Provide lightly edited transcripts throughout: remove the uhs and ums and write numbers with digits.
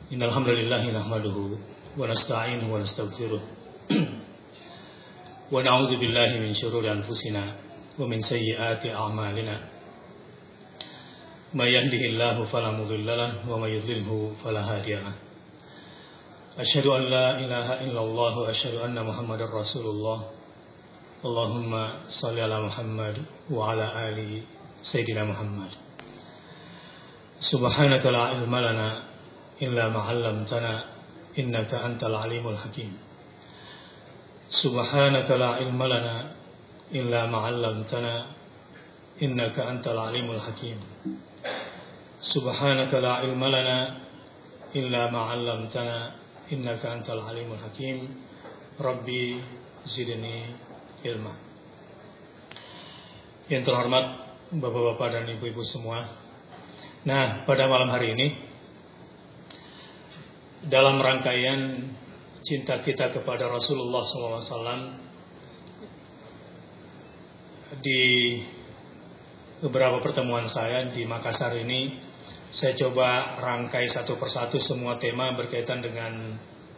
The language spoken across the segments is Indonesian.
Innal hamdalillah nahmaduhu wa nasta'inuhu wa nastaghfiruh wa na'udzu billahi min shururi anfusina wa min sayyiati a'malina. May yahdihillahu fala mudilla lahu wa may yudlilhu fala hadiya lahu. Asyhadu an la ilaha illallah wa asyhadu anna Muhammadar Rasulullah. Allahumma shalli ala Muhammad wa ala ali sayyidina Muhammad. Subhanaka la ilma lana illa ma 'allamtana innaka antal alimul hakim. Subhanaka la ilma lana illa ma 'allamtana innaka antal alimul hakim. Subhanaka la ilma lana illa ma 'allamtana innaka antal alimul hakim. Rabbi zidni ilma. Yang terhormat Bapak-bapak dan Ibu-ibu semua. Nah, pada malam hari ini dalam rangkaian cinta kita kepada Rasulullah SAW, di beberapa pertemuan saya di Makassar ini, saya coba rangkai satu persatu semua tema berkaitan dengan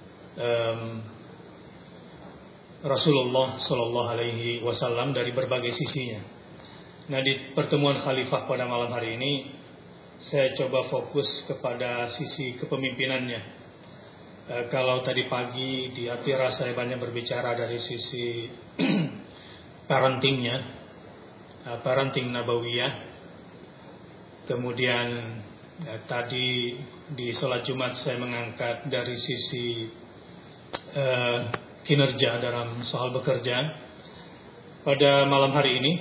Rasulullah SAW dari berbagai sisinya. Nah, di pertemuan Khalifah pada malam hari ini, saya coba fokus kepada sisi kepemimpinannya. Kalau tadi pagi di Atira saya banyak berbicara dari sisi parentingnya, parenting Nabawiyah. Kemudian tadi di sholat Jumat saya mengangkat dari sisi kinerja dalam soal bekerja. Pada malam hari ini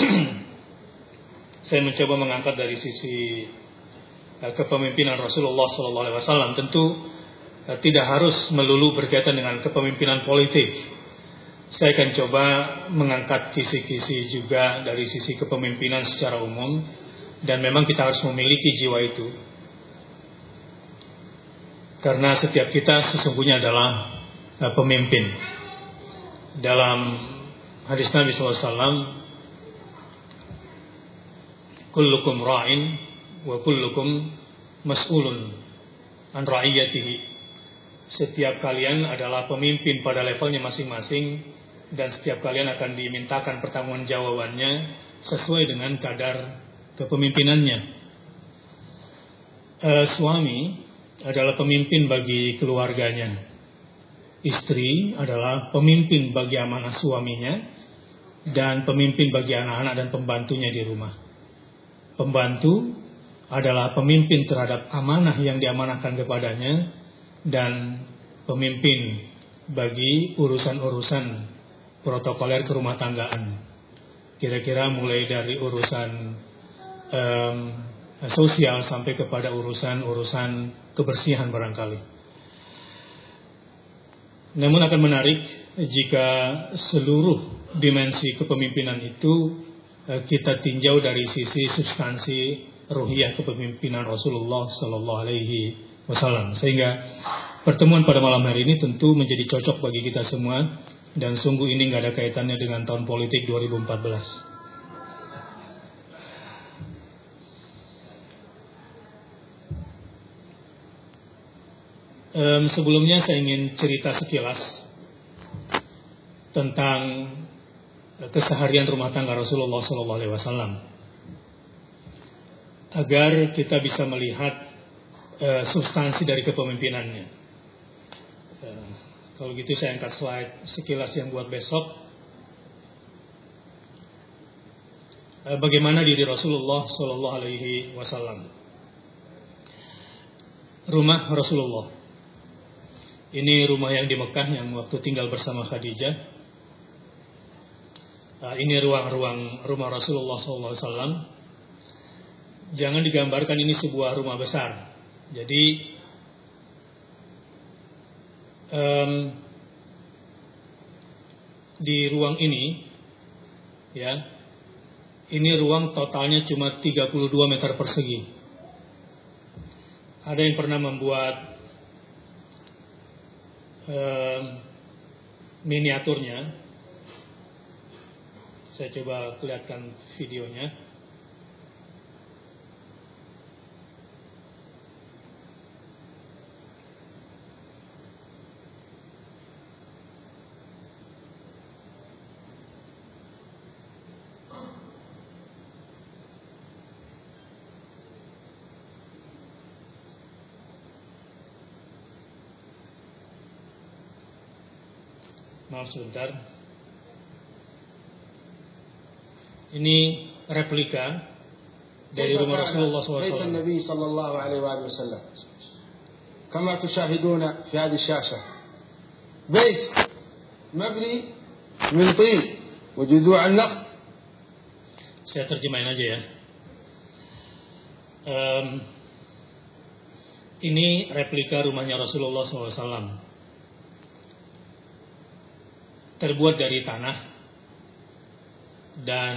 saya mencoba mengangkat dari sisi kepemimpinan Rasulullah SAW. Tentu tidak harus melulu berkaitan dengan kepemimpinan politik. Saya akan coba mengangkat kisi-kisi juga dari sisi kepemimpinan secara umum. Dan memang kita harus memiliki jiwa itu, karena setiap kita sesungguhnya adalah pemimpin. Dalam hadis Nabi SAW, kullukum ra'in wa kullukum mas'ulun an ra'iyatihi. Setiap kalian adalah pemimpin pada levelnya masing-masing, dan setiap kalian akan dimintakan pertanggungjawabannya sesuai dengan kadar kepemimpinannya. Suami adalah pemimpin bagi keluarganya. Istri adalah pemimpin bagi amanah suaminya, dan pemimpin bagi anak-anak dan pembantunya di rumah. Pembantu adalah pemimpin terhadap amanah yang diamanahkan kepadanya, dan pemimpin bagi urusan-urusan protokoler kerumah tanggaan. Kira-kira mulai dari urusan sosial sampai kepada urusan kebersihan barangkali. Namun akan menarik jika seluruh dimensi kepemimpinan itu kita tinjau dari sisi substansi ruhiyah kepemimpinan Rasulullah SAW. Sehingga pertemuan pada malam hari ini tentu menjadi cocok bagi kita semua, dan sungguh ini nggak ada kaitannya dengan tahun politik 2014. Sebelumnya saya ingin cerita sekilas tentang keseharian rumah tangga Rasulullah SAW, agar kita bisa melihat substansi dari kepemimpinannya. Kalau gitu saya angkat slide sekilas yang buat besok. Bagaimana diri Rasulullah SAW. Rumah Rasulullah. Ini rumah yang di Mekah yang waktu tinggal bersama Khadijah. Ini ruang-ruang rumah Rasulullah SAW. Jangan digambarkan ini sebuah rumah besar. Jadi di ruang ini, ya, ini ruang totalnya cuma 32 meter persegi. Ada yang pernah membuat miniaturnya. Saya coba lihatkan videonya. Maaf sebentar. Ini replika dari rumah Rasulullah SAW. بيت النبي صلى الله عليه وآله وسلم كما تشاهدون في هذه الشاشة بيت مبني من طين وجذوع النخل. Saya terjemahin aja ya. Ini replika rumahnya Rasulullah SAW. Terbuat dari tanah dan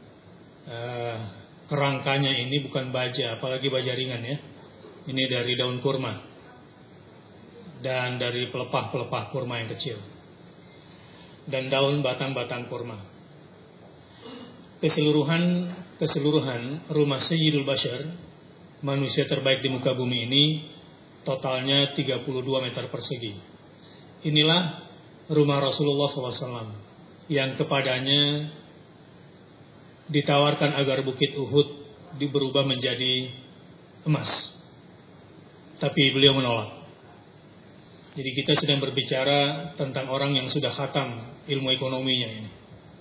kerangkanya ini bukan baja, apalagi baja ringan ya. Ini dari daun kurma dan dari pelepah-pelepah kurma yang kecil dan daun batang-batang kurma. Keseluruhan rumah Sayyidul Bashar, manusia terbaik di muka bumi ini, totalnya 32 meter persegi. Inilah rumah Rasulullah SAW yang kepadanya ditawarkan agar bukit Uhud berubah menjadi emas. Tapi beliau menolak. Jadi kita sedang berbicara tentang orang yang sudah khatam ilmu ekonominya ini.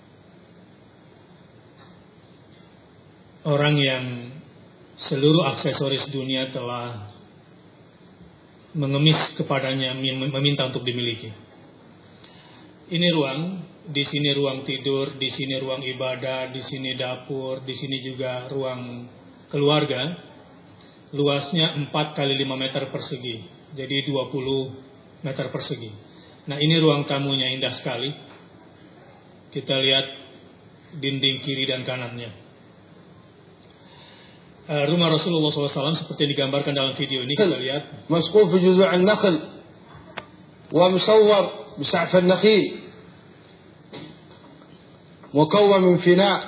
Orang yang seluruh aksesoris dunia telah mengemis kepadanya, meminta untuk dimiliki. Ini ruang, di sini ruang tidur, di sini ruang ibadah, di sini dapur, di sini juga ruang keluarga. Luasnya 4 kali 5 meter persegi, jadi 20 meter persegi. Nah, ini ruang tamunya indah sekali. Kita lihat dinding kiri dan kanannya. Rumah Rasulullah SAW seperti yang digambarkan dalam video ini, kita lihat. مسقوف بجذوع النخل ومصور بسعف النخيل مكون من فناء.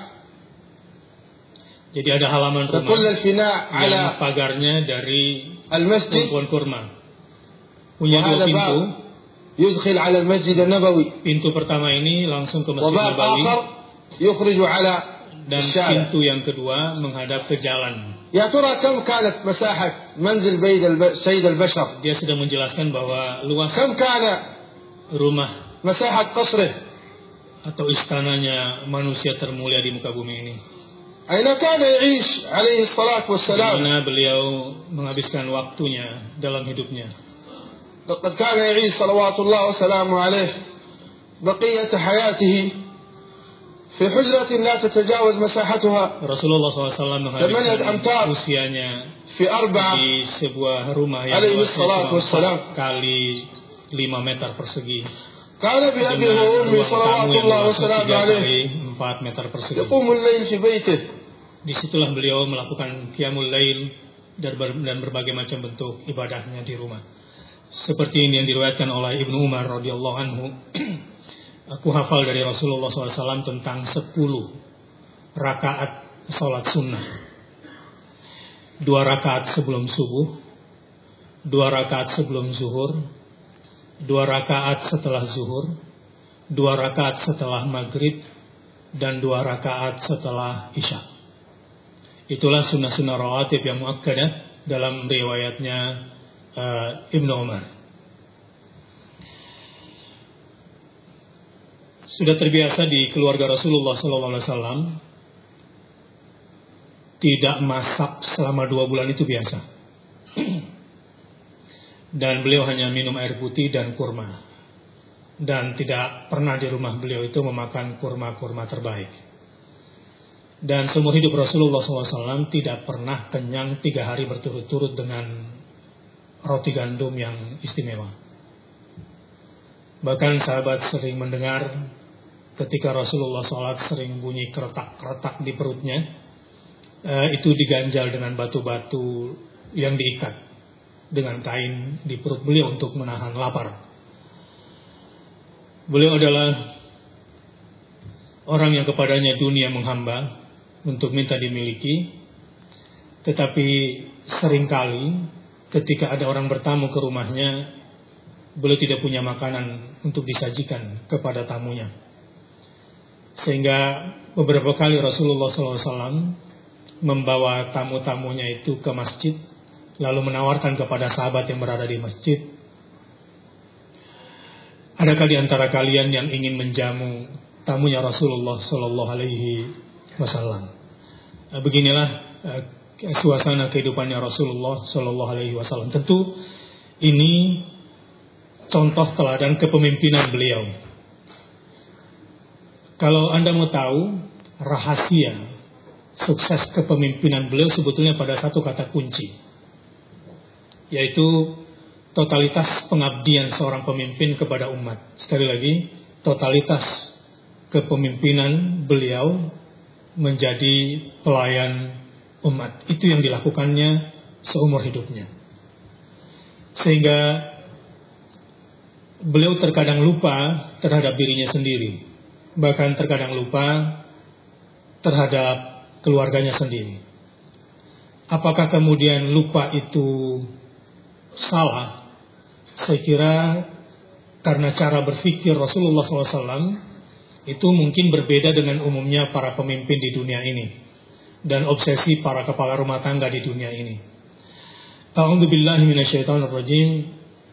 Jadi ada halaman rumah yang pagarnya dari pohon kurma. Punya 2 pintu. يدخل على المسجد النبوي. Pintu pertama ini langsung ke Masjid Nabawi. يخرج على dan pintu yang kedua menghadap ke jalan. يا ترى كم كانت مساحة منزل سيد البشر؟ Dia sudah menjelaskan bahwa luas كم كان rumah مساحة قصره atau istananya manusia termulia di muka bumi ini. أين كان يعيش عليه الصلاة والسلام؟ Di mana beliau menghabiskan waktunya dalam hidupnya. لقد كان يعيش صلوات الله وسلامه عليه بقية حياته في حجرة لا تتجاوز مساحتها Rasulullah SAW menghabiskan usianya di sebuah rumah yang luasnya 4 kali 5 meter persegi. كان بأبي وأمي صلوات الله وسلامه عليه 4 meter persegi. يقوم الليل في بيته. Disitulah beliau melakukan qiyamul lail dan berbagai macam bentuk ibadahnya di rumah. Seperti ini yang diriwayatkan oleh Ibnu Umar radhiyallahu anhu. Aku hafal dari Rasulullah SAW tentang 10 rakaat salat sunnah. 2 rakaat sebelum subuh, 2 rakaat sebelum zuhur, 2 rakaat setelah zuhur, 2 rakaat setelah maghrib, dan 2 rakaat setelah isya. Itulah sunnah-sunnah rawatib yang muakkadah dalam riwayatnya Ibnu Umar. Sudah terbiasa di keluarga Rasulullah SAW tidak masak selama 2 bulan itu biasa. Dan beliau hanya minum air putih dan kurma. Dan tidak pernah di rumah beliau itu memakan kurma-kurma terbaik. Dan seumur hidup Rasulullah SAW tidak pernah kenyang 3 hari berturut-turut dengan roti gandum yang istimewa. Bahkan sahabat sering mendengar ketika Rasulullah SAW sering bunyi keretak-keretak di perutnya, itu diganjal dengan batu-batu yang diikat dengan kain di perut beliau untuk menahan lapar. Beliau adalah orang yang kepadanya dunia menghamba untuk minta dimiliki, tetapi seringkali ketika ada orang bertamu ke rumahnya, beliau tidak punya makanan untuk disajikan kepada tamunya. Sehingga beberapa kali Rasulullah SAW membawa tamu-tamunya itu ke masjid, lalu menawarkan kepada sahabat yang berada di masjid adakah di antara kalian yang ingin menjamu tamunya Rasulullah Sallallahu Alaihi Wasallam? Beginilah suasana kehidupannya Rasulullah Sallallahu Alaihi Wasallam. Tentu ini contoh teladan kepemimpinan beliau. Kalau Anda mau tahu rahasia sukses kepemimpinan beliau sebetulnya pada satu kata kunci, yaitu totalitas pengabdian seorang pemimpin kepada umat. Sekali lagi, totalitas kepemimpinan beliau menjadi pelayan umat. Itu yang dilakukannya seumur hidupnya. Sehingga beliau terkadang lupa terhadap dirinya sendiri, bahkan terkadang lupa terhadap keluarganya sendiri. Apakah kemudian lupa itu salah? Saya kira karena cara berpikir Rasulullah SAW itu mungkin berbeda dengan umumnya para pemimpin di dunia ini dan obsesi para kepala rumah tangga di dunia ini. A'udzubillahi minasyaitonirrajim.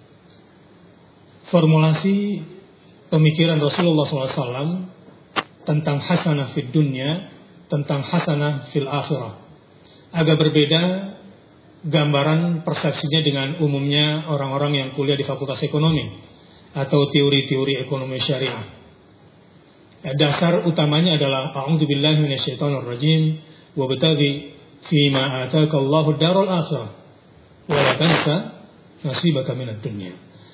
Formulasi pemikiran Rasulullah SAW tentang hasanah fid dunya, tentang hasanah fil akhirah agak berbeda gambaran persepsinya dengan umumnya orang-orang yang kuliah di Fakultas Ekonomi atau teori-teori ekonomi syariah. Dasar utamanya adalah a'udzubillahi minasyaitonirrajim wabtaghi fima ataakallahu darul akhirah wa la tansa nasibaka minad dunya.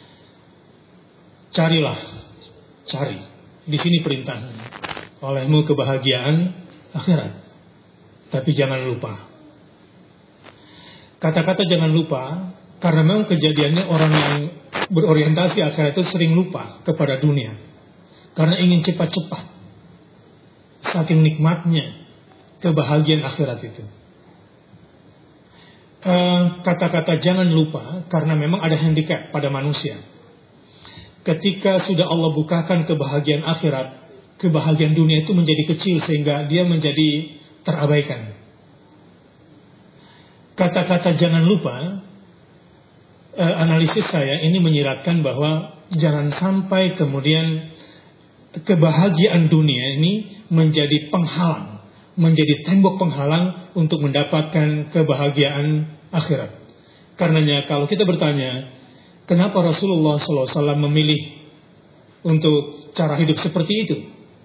Cari. Di sini perintahnya. Olehmu kebahagiaan akhirat. Tapi jangan lupa. Kata-kata jangan lupa karena memang kejadiannya orang yang berorientasi akhirat itu sering lupa kepada dunia. Karena ingin cepat-cepat. Saking nikmatnya kebahagiaan akhirat itu. Kata-kata jangan lupa karena memang ada handicap pada manusia. Ketika sudah Allah bukakan kebahagiaan akhirat, kebahagiaan dunia itu menjadi kecil sehingga dia menjadi terabaikan. Kata-kata jangan lupa, analisis saya ini menyiratkan bahwa jangan sampai kemudian kebahagiaan dunia ini menjadi penghalang, menjadi tembok penghalang untuk mendapatkan kebahagiaan akhirat. Karenanya kalau kita bertanya, kenapa Rasulullah SAW memilih untuk cara hidup seperti itu?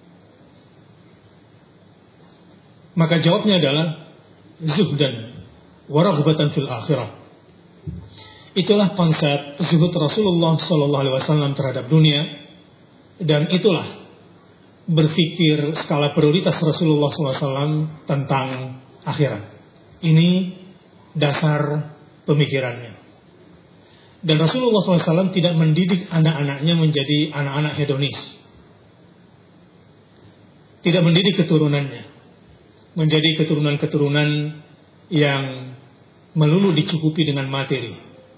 Maka jawabnya adalah zuhdan wa raghbatan fil akhirah. Itulah konsep zuhud Rasulullah SAW terhadap dunia, dan itulah berpikir skala prioritas Rasulullah SAW tentang akhirat. Ini dasar pemikirannya. Dan Rasulullah SAW tidak mendidik anak-anaknya menjadi anak-anak hedonis. Tidak mendidik keturunannya menjadi keturunan-keturunan yang melulu dicukupi dengan materi.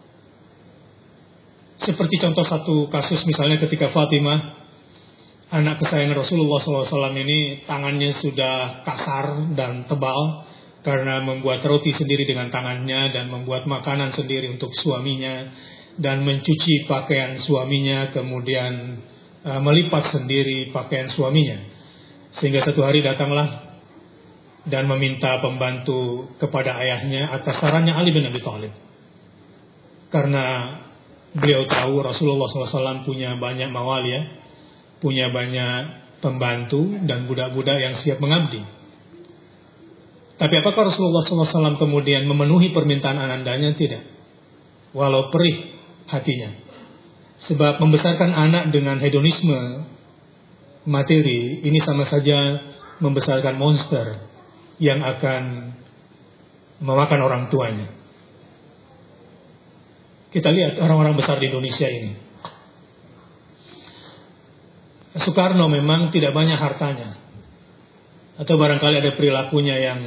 Seperti contoh satu kasus misalnya ketika Fatimah, anak kesayangan Rasulullah SAW ini tangannya sudah kasar dan tebal karena membuat roti sendiri dengan tangannya dan membuat makanan sendiri untuk suaminya dan mencuci pakaian suaminya, kemudian melipat sendiri pakaian suaminya. Sehingga satu hari datanglah dan meminta pembantu kepada ayahnya atas sarannya Ali bin Abi Thalib. Karena beliau tahu Rasulullah SAW punya banyak mawalia, punya banyak pembantu dan budak-budak yang siap mengabdi. Tapi apakah Rasulullah SAW kemudian memenuhi permintaan anandanya? Tidak. Walau perih hatinya. Sebab membesarkan anak dengan hedonisme materi ini sama saja membesarkan monster yang akan memakan orang tuanya. Kita lihat orang-orang besar di Indonesia ini. Soekarno memang tidak banyak hartanya, atau barangkali ada perilakunya yang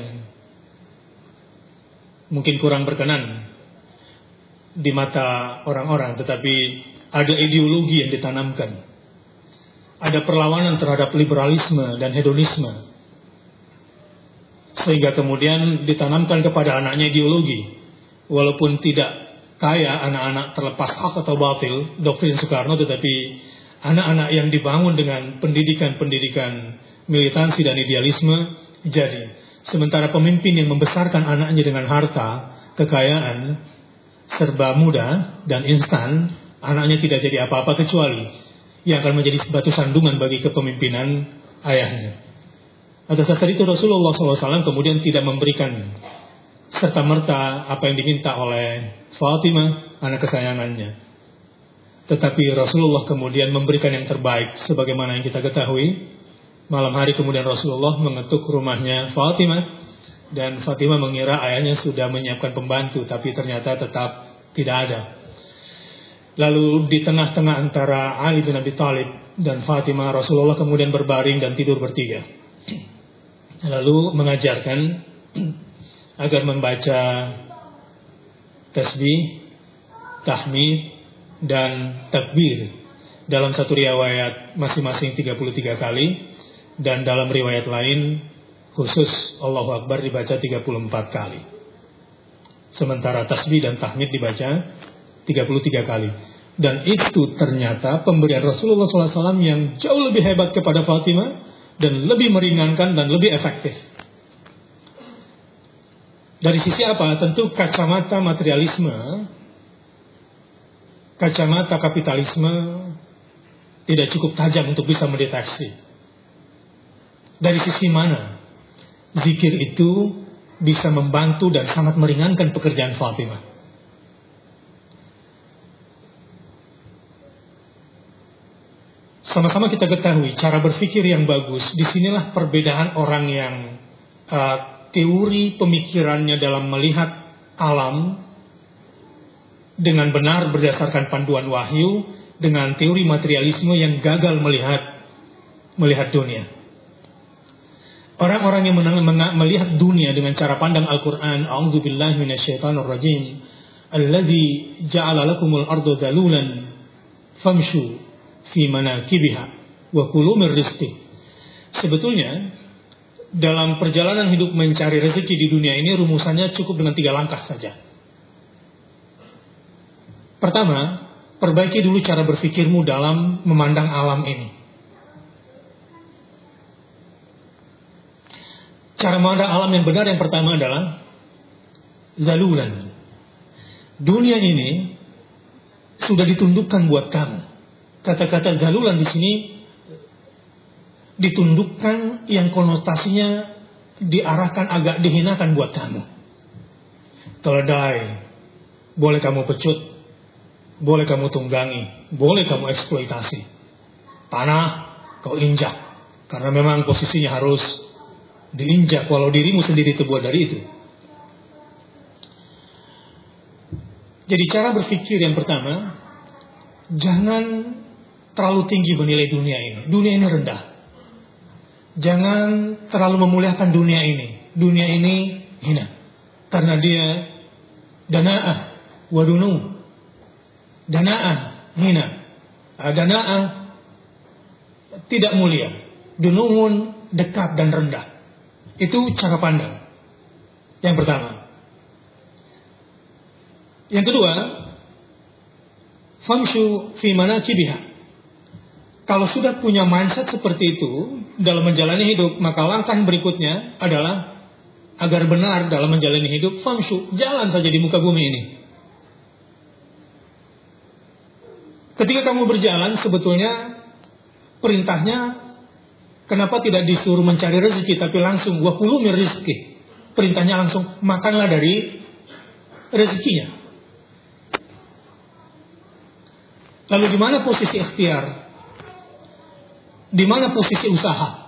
mungkin kurang berkenan di mata orang-orang, tetapi ada ideologi yang ditanamkan, ada perlawanan terhadap liberalisme dan hedonisme, sehingga kemudian ditanamkan kepada anaknya ideologi. Walaupun tidak kaya anak-anak terlepas hak atau batil doktrin Soekarno, tetapi anak-anak yang dibangun dengan pendidikan-pendidikan militansi dan idealisme jadi. Sementara pemimpin yang membesarkan anaknya dengan harta, kekayaan, serba mudah dan instan, anaknya tidak jadi apa-apa kecuali yang akan menjadi batu sandungan bagi kepemimpinan ayahnya. Atas dasar itu Rasulullah SAW kemudian tidak memberikan serta-merta apa yang diminta oleh Fatimah, anak kesayangannya. Tetapi Rasulullah kemudian memberikan yang terbaik sebagaimana yang kita ketahui. Malam hari kemudian Rasulullah mengetuk rumahnya Fatimah, dan Fatimah mengira ayahnya sudah menyiapkan pembantu, tapi ternyata tetap tidak ada. Lalu di tengah-tengah antara Ali bin Abi Thalib dan Fatimah, Rasulullah kemudian berbaring dan tidur bertiga. Lalu mengajarkan agar membaca tasbih, tahmid, dan takbir. Dalam satu riwayat masing-masing 33 kali. Dan dalam riwayat lain khusus Allahu Akbar dibaca 34 kali. Sementara tasbih dan tahmid dibaca 33 kali. Dan itu ternyata pemberian Rasulullah SAW yang jauh lebih hebat kepada Fatimah dan lebih meringankan dan lebih efektif. Dari sisi apa? Tentu kacamata materialisme, kacamata kapitalisme tidak cukup tajam untuk bisa mendeteksi. Dari sisi mana zikir itu bisa membantu dan sangat meringankan pekerjaan Fatimah. Sama-sama kita ketahui cara berpikir yang bagus. Disinilah perbedaan orang yang teori pemikirannya dalam melihat alam dengan benar berdasarkan panduan wahyu, dengan teori materialisme yang gagal melihat dunia. Orang-orang yang melihat dunia dengan cara pandang Al-Quran, A'udzubillahi minasyaitonirrajim, alladzi ja'ala lakumul arda dalulan famshu fi manakibiha wa kulu min rizqih. Sebetulnya dalam perjalanan hidup mencari rezeki di dunia ini rumusannya cukup dengan 3 langkah saja. Pertama, perbaiki dulu cara berpikirmu dalam memandang alam ini. Cara memandang alam yang benar yang pertama adalah zalulan. Dunia ini sudah ditundukkan buat kamu. Kata-kata zalulan di sini ditundukkan yang konotasinya diarahkan agak dihinakan buat kamu. Keledai boleh kamu pecut, boleh kamu tunggangi, boleh kamu eksploitasi. Tanah kau injak karena memang posisinya harus diinjak, walau dirimu sendiri terbuat dari itu. Jadi cara berpikir yang pertama, jangan terlalu tinggi menilai dunia ini. Dunia ini rendah. Jangan terlalu memuliakan dunia ini. Dunia ini hina. Karena dia dana'ah wadunu. Dana'ah hina. Dana'ah tidak mulia. Dunuun dekat dan rendah. Itu cara pandang yang pertama. Yang kedua, famshu fi manakibiha. Kalau sudah punya mindset seperti itu dalam menjalani hidup, maka langkah berikutnya adalah agar benar dalam menjalani hidup, famshu, jalan saja di muka bumi ini. Ketika kamu berjalan, sebetulnya perintahnya kenapa tidak disuruh mencari rezeki, tapi langsung wa kulu min rizqih. Perintahnya langsung makanlah dari rezekinya. Lalu di mana posisi ikhtiar? Di mana posisi usaha?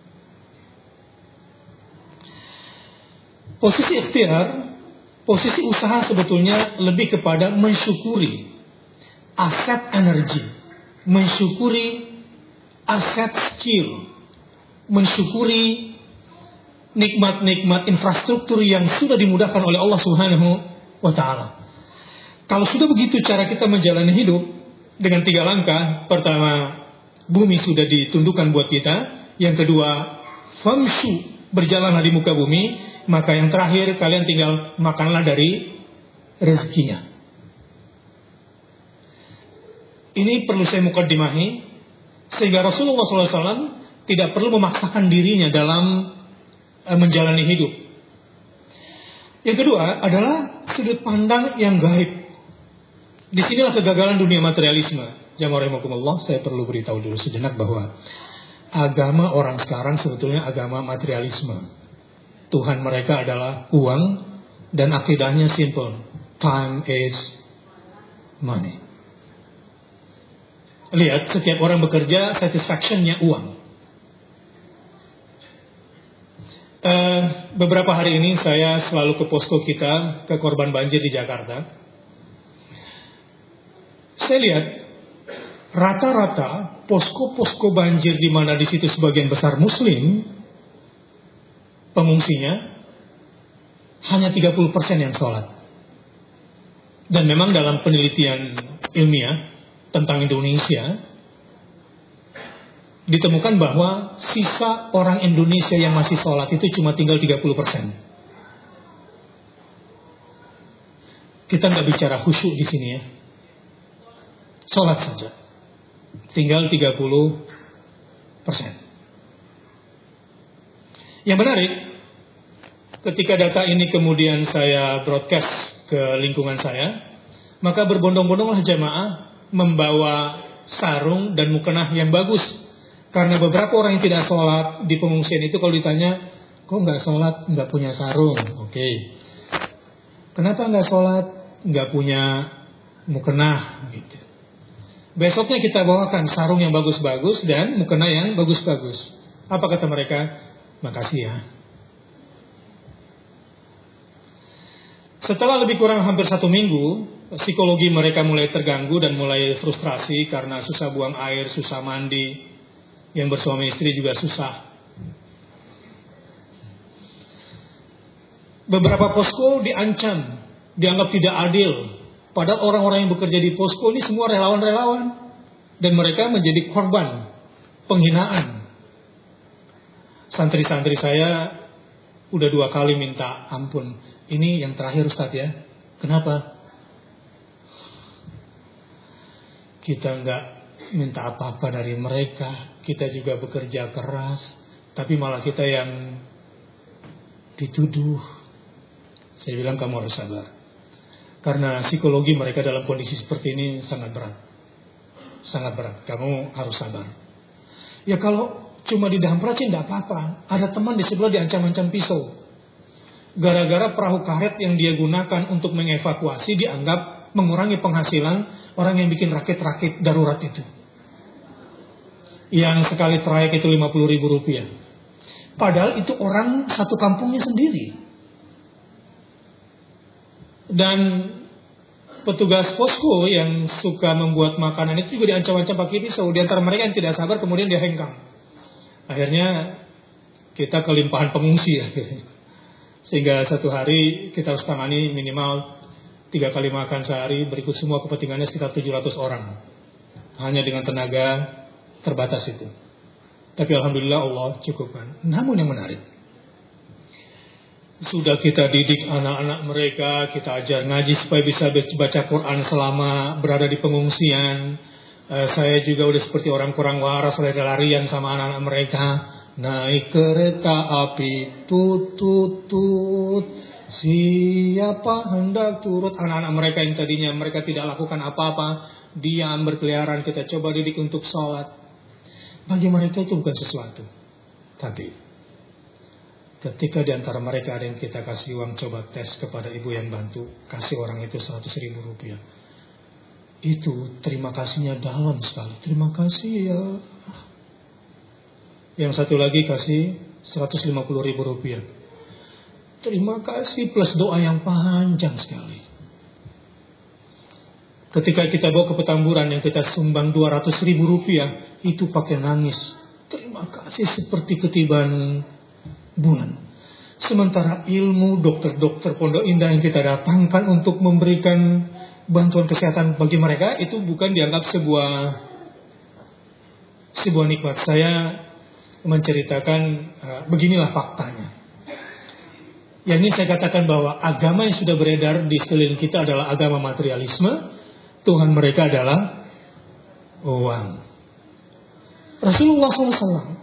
Posisi ikhtiar, posisi usaha sebetulnya lebih kepada mensyukuri aset energi, mensyukuri aset skill, mensyukuri nikmat-nikmat infrastruktur yang sudah dimudahkan oleh Allah Subhanahu wa ta'ala. Kalau sudah begitu cara kita menjalani hidup dengan 3 langkah. Pertama, bumi sudah ditundukkan buat kita. Yang kedua, famshu, berjalanlah di muka bumi. Maka yang terakhir, kalian tinggal makanlah dari rezekinya. Ini perlu saya mukaddimahi. Sehingga Rasulullah SAW tidak perlu memaksakan dirinya dalam menjalani hidup. Yang kedua adalah sudut pandang yang gaib. Disinilah kegagalan dunia materialisme. Jamaah rahimakumullah, saya perlu beritahu dulu sejenak bahwa agama orang sekarang sebetulnya agama materialisme. Tuhan mereka adalah uang dan akidahnya simple. Time is money. Lihat, setiap orang bekerja, satisfaction-nya uang. Beberapa hari ini saya selalu ke posko kita, ke korban banjir di Jakarta. Saya lihat rata-rata posko-posko banjir di mana di situ sebagian besar Muslim, pengungsinya hanya 30% yang sholat. Dan memang dalam penelitian ilmiah tentang Indonesia ditemukan bahwa sisa orang Indonesia yang masih sholat itu cuma tinggal 30%. Kita nggak bicara khusyuk di sini ya. Sholat saja. Tinggal 30%. Yang menarik, ketika data ini kemudian saya broadcast ke lingkungan saya, maka berbondong-bondonglah jamaah membawa sarung dan mukena yang bagus. Karena beberapa orang yang tidak sholat di pengungsian itu kalau ditanya, kok nggak sholat, nggak punya sarung? Oke. Kenapa nggak sholat, nggak punya mukena? Gitu. Besoknya kita bawakan sarung yang bagus-bagus dan mukena yang bagus-bagus. Apa kata mereka? Makasih ya. Setelah lebih kurang hampir 1 minggu, psikologi mereka mulai terganggu dan mulai frustrasi karena susah buang air, susah mandi. Yang bersuami istri juga susah. Beberapa posko diancam, dianggap tidak adil. Padahal orang-orang yang bekerja di posko ini semua relawan-relawan. Dan mereka menjadi korban penghinaan. Santri-santri saya udah 2 kali minta ampun. Ini yang terakhir Ustaz ya. Kenapa? Kita nggak minta apa-apa dari mereka. Kita juga bekerja keras. Tapi malah kita yang dituduh. Saya bilang kamu harus sabar. Karena psikologi mereka dalam kondisi seperti ini sangat berat. Sangat berat. Kamu harus sabar. Ya kalau cuma didamperasin tidak apa-apa. Ada teman di sebelah diancam-ancam pisau. Gara-gara perahu karet yang dia gunakan untuk mengevakuasi dianggap mengurangi penghasilan orang yang bikin rakit-rakit darurat itu. Yang sekali trayek itu 50.000 rupiah. Padahal itu orang satu kampungnya sendiri. Dan petugas posko yang suka membuat makanan itu juga diancam-ancam pakai pisau. Di antara mereka yang tidak sabar kemudian dia hengkang. Akhirnya kita kelimpahan pengungsi akhirnya. Sehingga satu hari kita harus tangani minimal 3 kali makan sehari. Berikut semua kepentingannya sekitar 700 orang. Hanya dengan tenaga terbatas itu. Tapi alhamdulillah Allah cukupkan. Namun yang menarik, sudah kita didik anak-anak mereka, kita ajar ngaji supaya bisa baca Quran selama berada di pengungsian. Saya juga udah seperti orang kurang waras, lari-larian sama anak-anak mereka. Naik kereta api, tut-tut-tut, siapa hendak turut. Anak-anak mereka yang tadinya mereka tidak lakukan apa-apa, diam berkeliaran, kita coba didik untuk sholat. Bagi mereka itu bukan sesuatu. Tapi ketika di antara mereka ada yang kita kasih uang coba tes kepada ibu yang bantu, kasih orang itu 100.000 rupiah. Itu terima kasihnya dalam sekali. Terima kasih ya. Yang satu lagi kasih 150.000 rupiah. Terima kasih plus doa yang panjang sekali. Ketika kita bawa ke Petamburan yang kita sumbang 200.000 rupiah, itu pakai nangis. Terima kasih seperti ketiban bulan. Sementara ilmu dokter-dokter Pondok Indah yang kita datangkan untuk memberikan bantuan kesehatan bagi mereka itu bukan dianggap sebuah nikmat. Saya menceritakan beginilah faktanya. Yang ini saya katakan bahwa agama yang sudah beredar di sekeliling kita adalah agama materialisme. Tuhan mereka adalah uang. Rasulullah SAW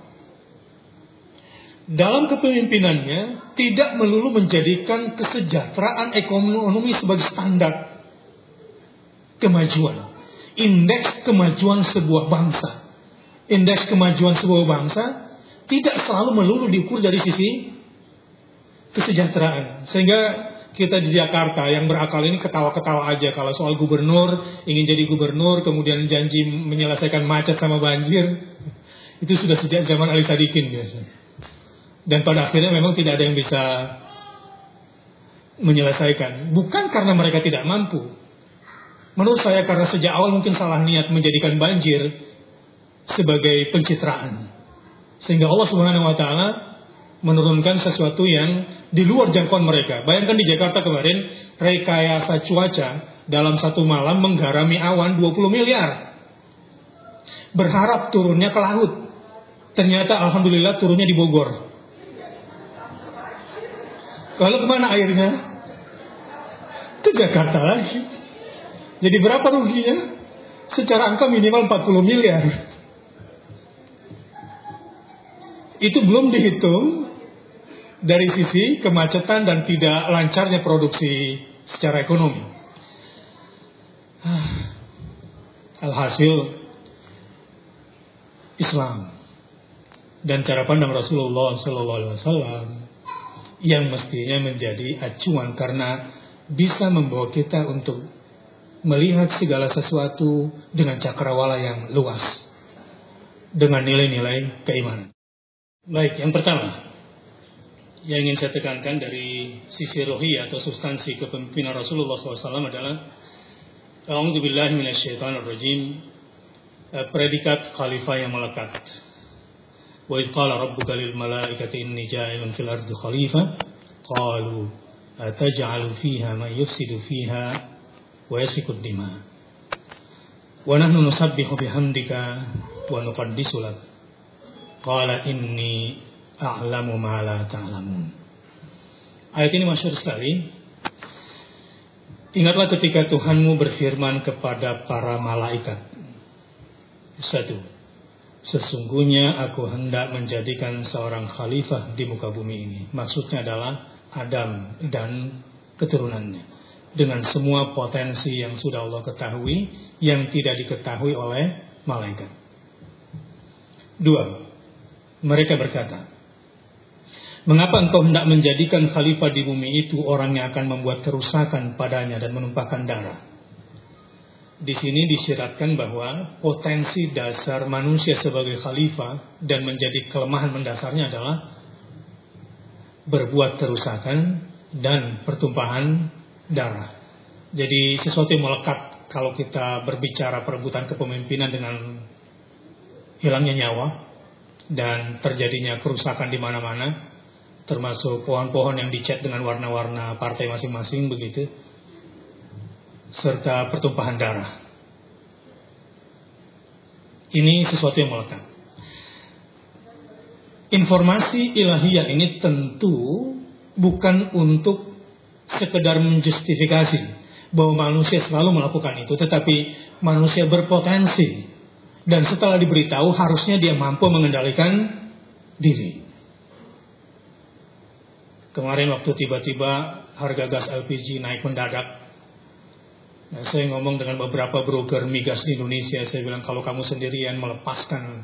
dalam kepemimpinannya tidak melulu menjadikan kesejahteraan ekonomi sebagai standar kemajuan, indeks kemajuan sebuah bangsa. Indeks kemajuan sebuah bangsa tidak selalu melulu diukur dari sisi kesejahteraan. Sehingga kita di Jakarta yang berakal ini ketawa-ketawa aja kalau soal gubernur, ingin jadi gubernur, kemudian janji menyelesaikan macet sama banjir. Itu sudah sejak zaman Ali Sadikin biasanya. Dan pada akhirnya memang tidak ada yang bisa menyelesaikan. Bukan karena mereka tidak mampu. Menurut saya karena sejak awal mungkin salah niat menjadikan banjir sebagai pencitraan. Sehingga Allah Subhanahu wa taala menurunkan sesuatu yang di luar jangkauan mereka. Bayangkan di Jakarta kemarin, rekayasa cuaca dalam satu malam menggarami awan 20 miliar. Berharap turunnya ke laut. Ternyata alhamdulillah turunnya di Bogor. Kalau kemana airnya? Ke Jakarta lagi. Jadi berapa ruginya? Secara angka minimal 40 miliar. Itu belum dihitung dari sisi kemacetan dan tidak lancarnya produksi secara ekonomi. Alhasil Islam dan cara pandang Rasulullah SAW yang mestinya menjadi acuan karena bisa membawa kita untuk melihat segala sesuatu dengan cakrawala yang luas, dengan nilai-nilai keimanan. Baik, yang pertama yang ingin saya tekankan dari sisi rohiyah atau substansi kepemimpinan Rasulullah SAW adalah A'udzubillahi minasyaitonirrajim, predikat khalifah yang melekat. Wa idh qala rabbuka lil malaikati inni ja'ilun fil ardi khalifah qalu ataj'alu fiha man yufsidu fiha wa yasfiku ad-dima wa nahnu nusabbihu bihamdika wa nuqaddisu lak qala inni a'lamu ma la ta'lamun. Ayat ini masyhur sekali. Ingatlah ketika Tuhanmu berfirman kepada para malaikat. Satu, sesungguhnya aku hendak menjadikan seorang khalifah di muka bumi ini. Maksudnya adalah Adam dan keturunannya. Dengan semua potensi yang sudah Allah ketahui, yang tidak diketahui oleh malaikat. Dua, mereka berkata, mengapa engkau hendak menjadikan khalifah di bumi itu orang yang akan membuat kerusakan padanya dan menumpahkan darah? Di sini disyaratkan bahwa potensi dasar manusia sebagai khalifah dan menjadi kelemahan mendasarnya adalah berbuat kerusakan dan pertumpahan darah. Jadi sesuatu yang melekat kalau kita berbicara perebutan kepemimpinan dengan hilangnya nyawa dan terjadinya kerusakan di mana-mana, termasuk pohon-pohon yang dicat dengan warna-warna partai masing-masing begitu, serta pertumpahan darah. Ini sesuatu yang melekat. Informasi ilahiyah ini tentu bukan untuk sekedar menjustifikasi bahwa manusia selalu melakukan itu, tetapi manusia berpotensi dan setelah diberitahu harusnya dia mampu mengendalikan diri. Kemarin waktu tiba-tiba harga gas LPG naik mendadak, nah, saya ngomong dengan beberapa broker migas di Indonesia. Saya bilang kalau kamu sendirian melepaskan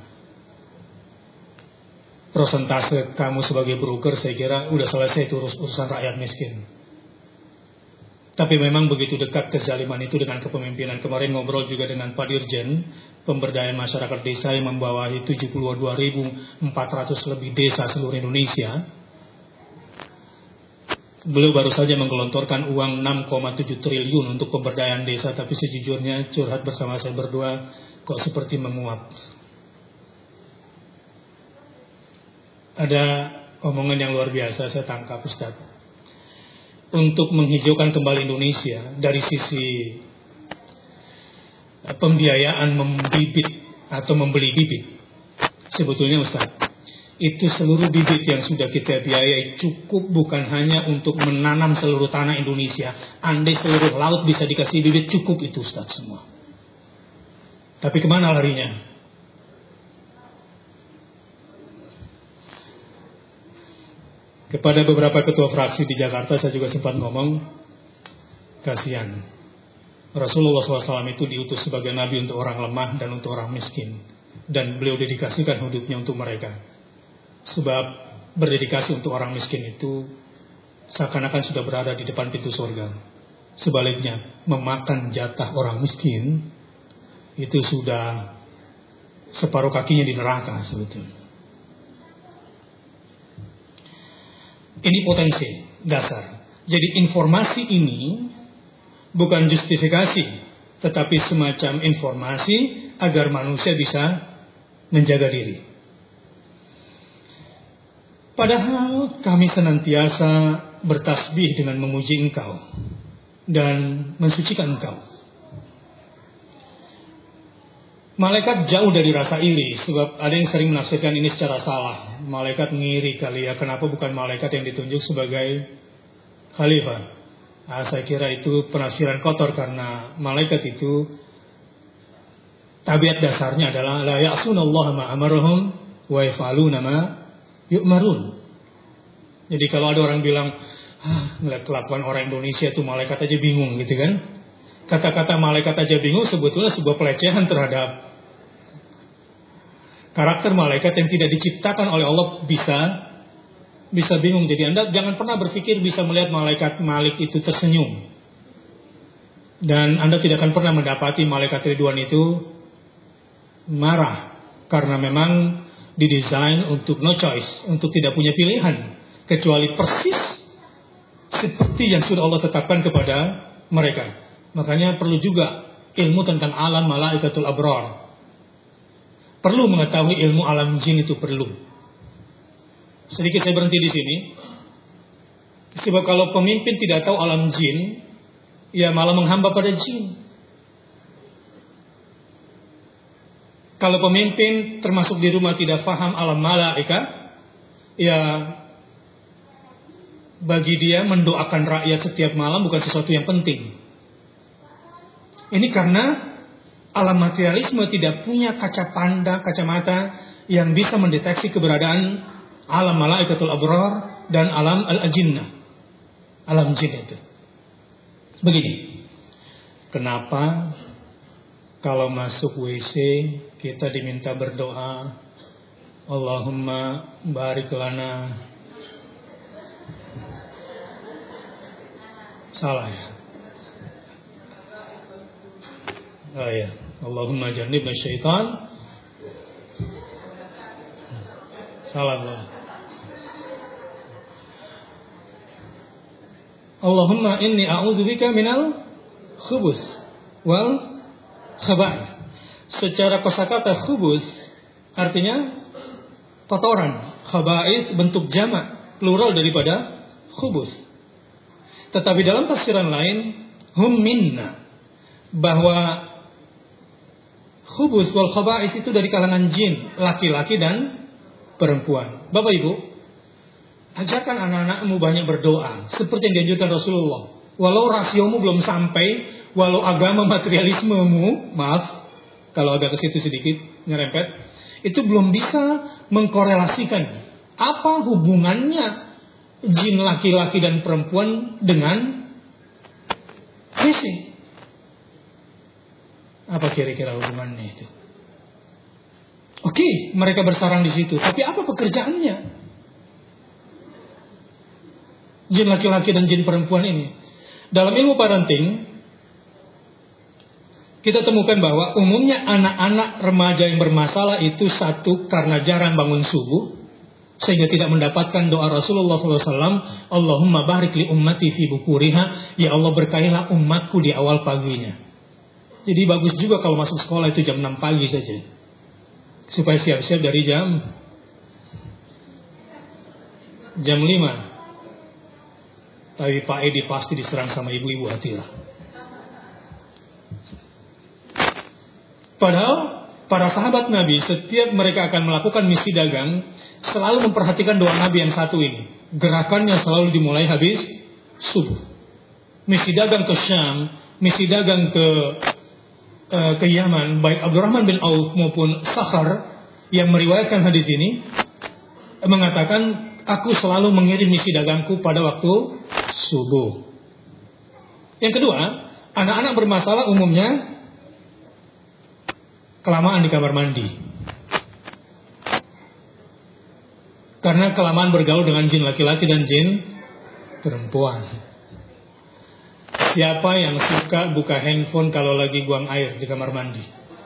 persentase kamu sebagai broker, saya kira udah selesai itu urusan rakyat miskin. Tapi memang begitu dekat kezaliman itu dengan kepemimpinan. Kemarin ngobrol juga dengan Pak Dirjen Pemberdayaan Masyarakat Desa yang membawahi 72.400 lebih desa seluruh Indonesia. Beliau baru saja menggelontorkan uang 6,7 triliun untuk pemberdayaan desa, tapi sejujurnya curhat bersama saya berdua kok seperti menguap. Ada omongan yang luar biasa saya tangkap, Ustaz. Untuk menghijaukan kembali Indonesia dari sisi pembiayaan membibit atau membeli bibit, sebetulnya Ustaz, itu seluruh bibit yang sudah kita biayai cukup bukan hanya untuk menanam seluruh tanah Indonesia. Andai seluruh laut bisa dikasih bibit, cukup itu Ustaz semua. Tapi kemana larinya? Kepada beberapa ketua fraksi di Jakarta saya juga sempat ngomong, kasihan. Rasulullah SAW itu diutus sebagai nabi untuk orang lemah dan untuk orang miskin. Dan beliau dedikasikan hidupnya untuk mereka. Sebab berdedikasi untuk orang miskin itu seakan-akan sudah berada di depan pintu surga. Sebaliknya, memakan jatah orang miskin itu sudah separuh kakinya di neraka sebetulnya. Ini potensi dasar. Jadi informasi ini bukan justifikasi, tetapi semacam informasi agar manusia bisa menjaga diri. Padahal kami senantiasa bertasbih dengan memuji Engkau dan mensucikan Engkau. Malaikat jauh dari rasa iri, sebab ada yang sering menafsirkan ini secara salah. Malaikat ngiri kali ya, kenapa bukan malaikat yang ditunjuk sebagai khalifah? Saya kira itu penafsiran kotor, karena malaikat itu tabiat dasarnya adalah la ya'sunallaha ma amarahum wa yaf'aluna ma yu'marun. Jadi kalau ada orang bilang, ngeliat kelakuan orang Indonesia itu malaikat aja bingung gitu kan. Kata-kata malaikat aja bingung sebetulnya sebuah pelecehan terhadap karakter malaikat yang tidak diciptakan oleh Allah bisa bingung. Jadi Anda jangan pernah berpikir bisa melihat malaikat Malik itu tersenyum. Dan Anda tidak akan pernah mendapati malaikat Ridwan itu marah. Karena memang didesain untuk no choice, untuk tidak punya pilihan. Kecuali persis seperti yang sudah Allah tetapkan kepada mereka. Makanya perlu juga ilmu tentang alam malaikatul abrar. Perlu mengetahui ilmu alam jin, itu perlu. Sedikit saya berhenti di sini. Sebab kalau pemimpin tidak tahu alam jin, ya malah menghamba pada jin. Kalau pemimpin termasuk di rumah tidak faham alam malaikat, ya bagi dia mendoakan rakyat setiap malam bukan sesuatu yang penting. Ini karena alam materialisme tidak punya kacamata yang bisa mendeteksi keberadaan alam malaikatul abrar dan alam al-jinnah. Alam jin itu. Begini. Kenapa kalau masuk WC kita diminta berdoa, Allahumma barik lana. Salah ya. Oh ya, Allahumma jannibna syaitan. Salah Allah. Allahumma inni a'udzubika minal khubus wal khaba'ith. Secara kosakata khubus artinya kotoran, khaba'ith bentuk jamak, plural daripada khubus. Tetapi dalam tafsiran lain, hum minna, bahwa khubus wal khaba'is itu dari kalangan jin, laki-laki dan perempuan. Bapak Ibu, ajarkan anak-anakmu banyak berdoa seperti yang dianjurkan Rasulullah. Walau rasiomu belum sampai, walau agama materialismemu, maaf kalau agak ke situ sedikit nyerempet, itu belum bisa mengkorelasikan apa hubungannya jin laki-laki dan perempuan dengan WC. Apa kira-kira hubungannya itu? Oke, mereka bersarang di situ. Tapi apa pekerjaannya? Jin laki-laki dan jin perempuan ini. Dalam ilmu parenting, kita temukan bahwa umumnya anak-anak remaja yang bermasalah itu satu, karena jarang bangun subuh, sehingga tidak mendapatkan doa Rasulullah SAW, Allahumma barik li ummati fi bukuriha, ya Allah berkahilah umatku di awal paginya. Jadi bagus juga kalau masuk sekolah itu jam 6 pagi saja, supaya siap-siap dari jam 5. Tapi Pak Edi pasti diserang sama ibu-ibu hatilah. Padahal para sahabat Nabi setiap mereka akan melakukan misi dagang selalu memperhatikan doa Nabi yang satu ini. Gerakannya selalu dimulai habis subuh. Misi dagang ke Syam, misi dagang ke Yaman, baik Abdurrahman bin Auf maupun Sakhar yang meriwayatkan hadis ini mengatakan aku selalu mengirim isi dagangku pada waktu subuh. Yang kedua, anak-anak bermasalah umumnya kelamaan di kamar mandi. Karena kelamaan bergaul dengan jin laki-laki dan jin perempuan. Siapa yang suka buka handphone kalau lagi buang air di kamar mandi?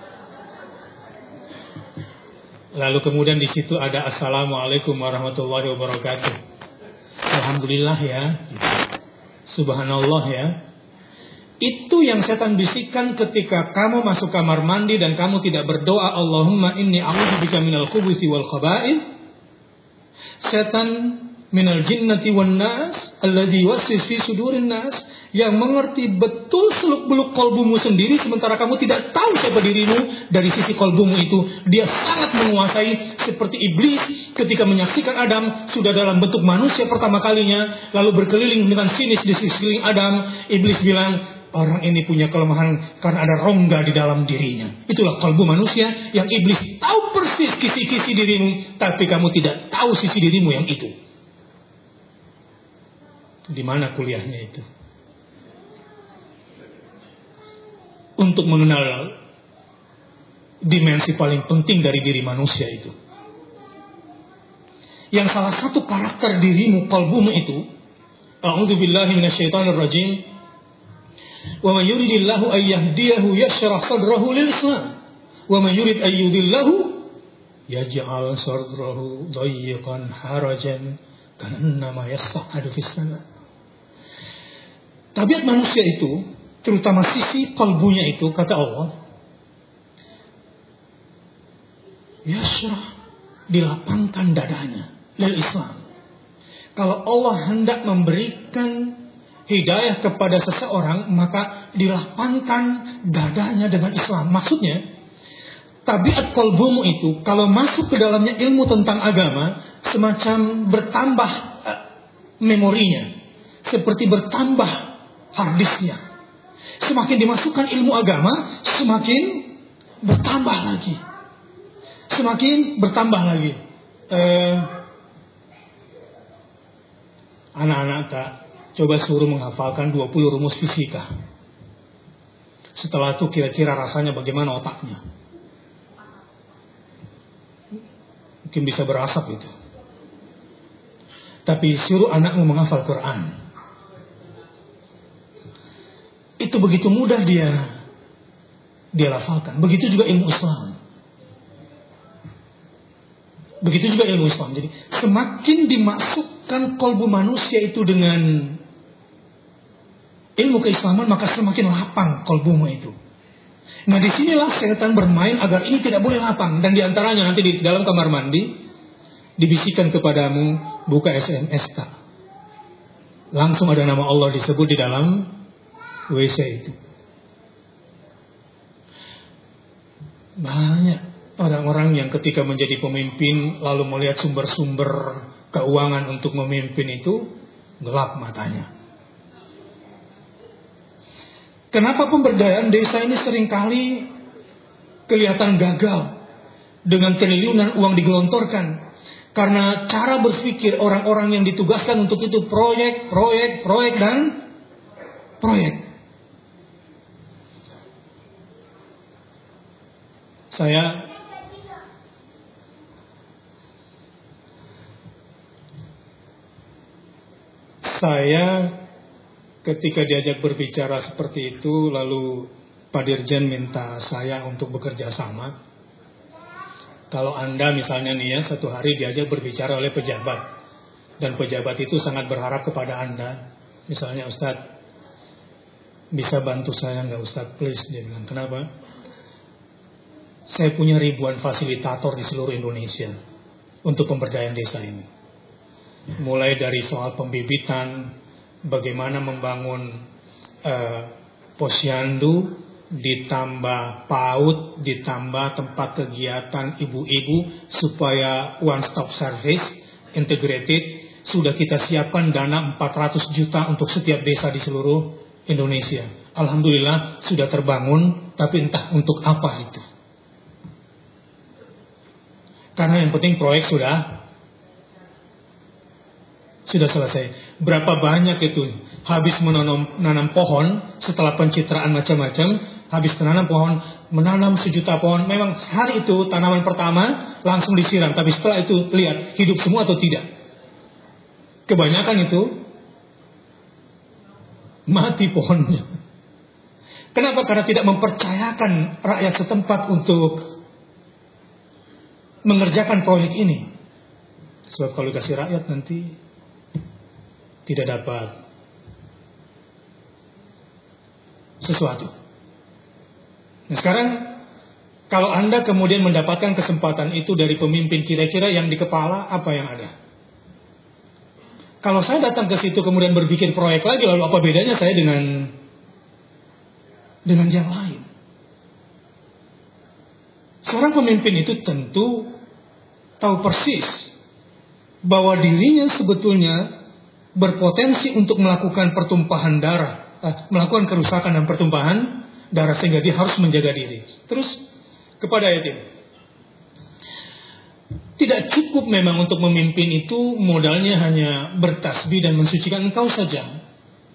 Lalu kemudian di situ ada Assalamualaikum warahmatullahi wabarakatuh. Alhamdulillah ya. Subhanallah ya. Itu yang setan bisikkan ketika kamu masuk kamar mandi dan kamu tidak berdoa Allahumma inni a'udzubika minal khubuthi wal khaba'ith. Setan minal jinnati wan nas alladzi yuwaswis fi sudurin nas, yang mengerti betul seluk-beluk kolbumu sendiri sementara kamu tidak tahu siapa dirimu dari sisi kolbumu itu. Dia sangat menguasai, seperti iblis ketika menyaksikan Adam sudah dalam bentuk manusia pertama kalinya lalu berkeliling dengan sinis di sekeliling Adam. Iblis bilang, orang ini punya kelemahan karena ada rongga di dalam dirinya. Itulah kalbu manusia yang iblis tahu persis kisi-kisi dirimu, tapi kamu tidak tahu sisi dirimu yang itu. Di mana kuliahnya itu? Untuk mengenal dimensi paling penting dari diri manusia itu. Yang salah satu karakter dirimu, kalbumu itu, a'udzubillahi minasyaitonirrajim. Wa man yuridillahu ay yahdiyahu yashrah sadrahu lil Islam wa man yurid ay yudillahu yaj'al sadrahu dayyiqan harajan ka'annama yas'adu fis sama'. Tabiat manusia itu, terutama sisi kalbunya itu, kata Allah, yashrah, dilapangkan dadanya lil Islam. Kalau Allah hendak memberikan hidayah kepada seseorang, maka dilapangkan dadanya dengan Islam. Maksudnya, tabiat kalbumu itu kalau masuk ke dalamnya ilmu tentang agama, semacam bertambah memorinya, seperti bertambah harddisknya. Semakin dimasukkan ilmu agama, semakin bertambah lagi. Semakin bertambah lagi. Anak-anak tak coba suruh menghafalkan 20 rumus fisika. Setelah itu kira-kira rasanya bagaimana otaknya? Mungkin bisa berasap itu. Tapi suruh anakmu menghafal Quran. Itu begitu mudah dia lafalkan. Begitu juga ilmu Islam. Begitu juga ilmu Islam. Jadi semakin dimasukkan kalbu manusia itu dengan ilmu keislaman, maka semakin lapang kalbumu itu. Nah, disinilah setan bermain agar ini tidak boleh lapang. Dan diantaranya nanti di dalam kamar mandi dibisikkan kepadamu, buka SMS tak. Langsung ada nama Allah disebut di dalam WC itu. Banyak orang-orang yang ketika menjadi pemimpin lalu melihat sumber-sumber keuangan untuk memimpin itu, gelap matanya. Kenapa pemberdayaan desa ini seringkali kelihatan gagal dengan triliunan uang digelontorkan? Karena cara berpikir orang-orang yang ditugaskan untuk itu proyek, dan proyek. Saya ketika diajak berbicara seperti itu, lalu Pak Dirjen minta saya untuk bekerja sama. Kalau Anda misalnya nih ya, satu hari diajak berbicara oleh pejabat, dan pejabat itu sangat berharap kepada Anda. Misalnya, Ustadz, bisa bantu saya nggak Ustadz, please? Dia bilang, kenapa? Saya punya ribuan fasilitator di seluruh Indonesia untuk pemberdayaan desa ini. Mulai dari soal pembibitan, bagaimana membangun posyandu, ditambah PAUD, ditambah tempat kegiatan ibu-ibu supaya one stop service integrated. Sudah kita siapkan dana 400 juta untuk setiap desa di seluruh Indonesia. Alhamdulillah sudah terbangun, tapi entah untuk apa itu. Karena yang penting proyek sudah Sudah selesai. Berapa banyak itu habis menanam pohon setelah pencitraan macam-macam, habis menanam pohon, menanam 1 juta pohon. Memang hari itu tanaman pertama langsung disiram, tapi setelah itu lihat hidup semua atau tidak. Kebanyakan itu mati pohonnya. Kenapa? Karena tidak mempercayakan rakyat setempat untuk mengerjakan proyek ini. Sebab kalau dikasih rakyat nanti tidak dapat sesuatu. Nah sekarang kalau Anda kemudian mendapatkan kesempatan itu dari pemimpin, kira-kira yang di kepala apa yang ada? Kalau saya datang ke situ kemudian berpikir proyek lagi, lalu apa bedanya saya dengan yang lain? Seorang pemimpin itu tentu tahu persis bahwa dirinya sebetulnya berpotensi untuk melakukan pertumpahan darah, melakukan kerusakan dan pertumpahan darah, sehingga dia harus menjaga diri. Terus kepada ayat ini, tidak cukup memang untuk memimpin itu modalnya hanya bertasbih dan mensucikan engkau saja.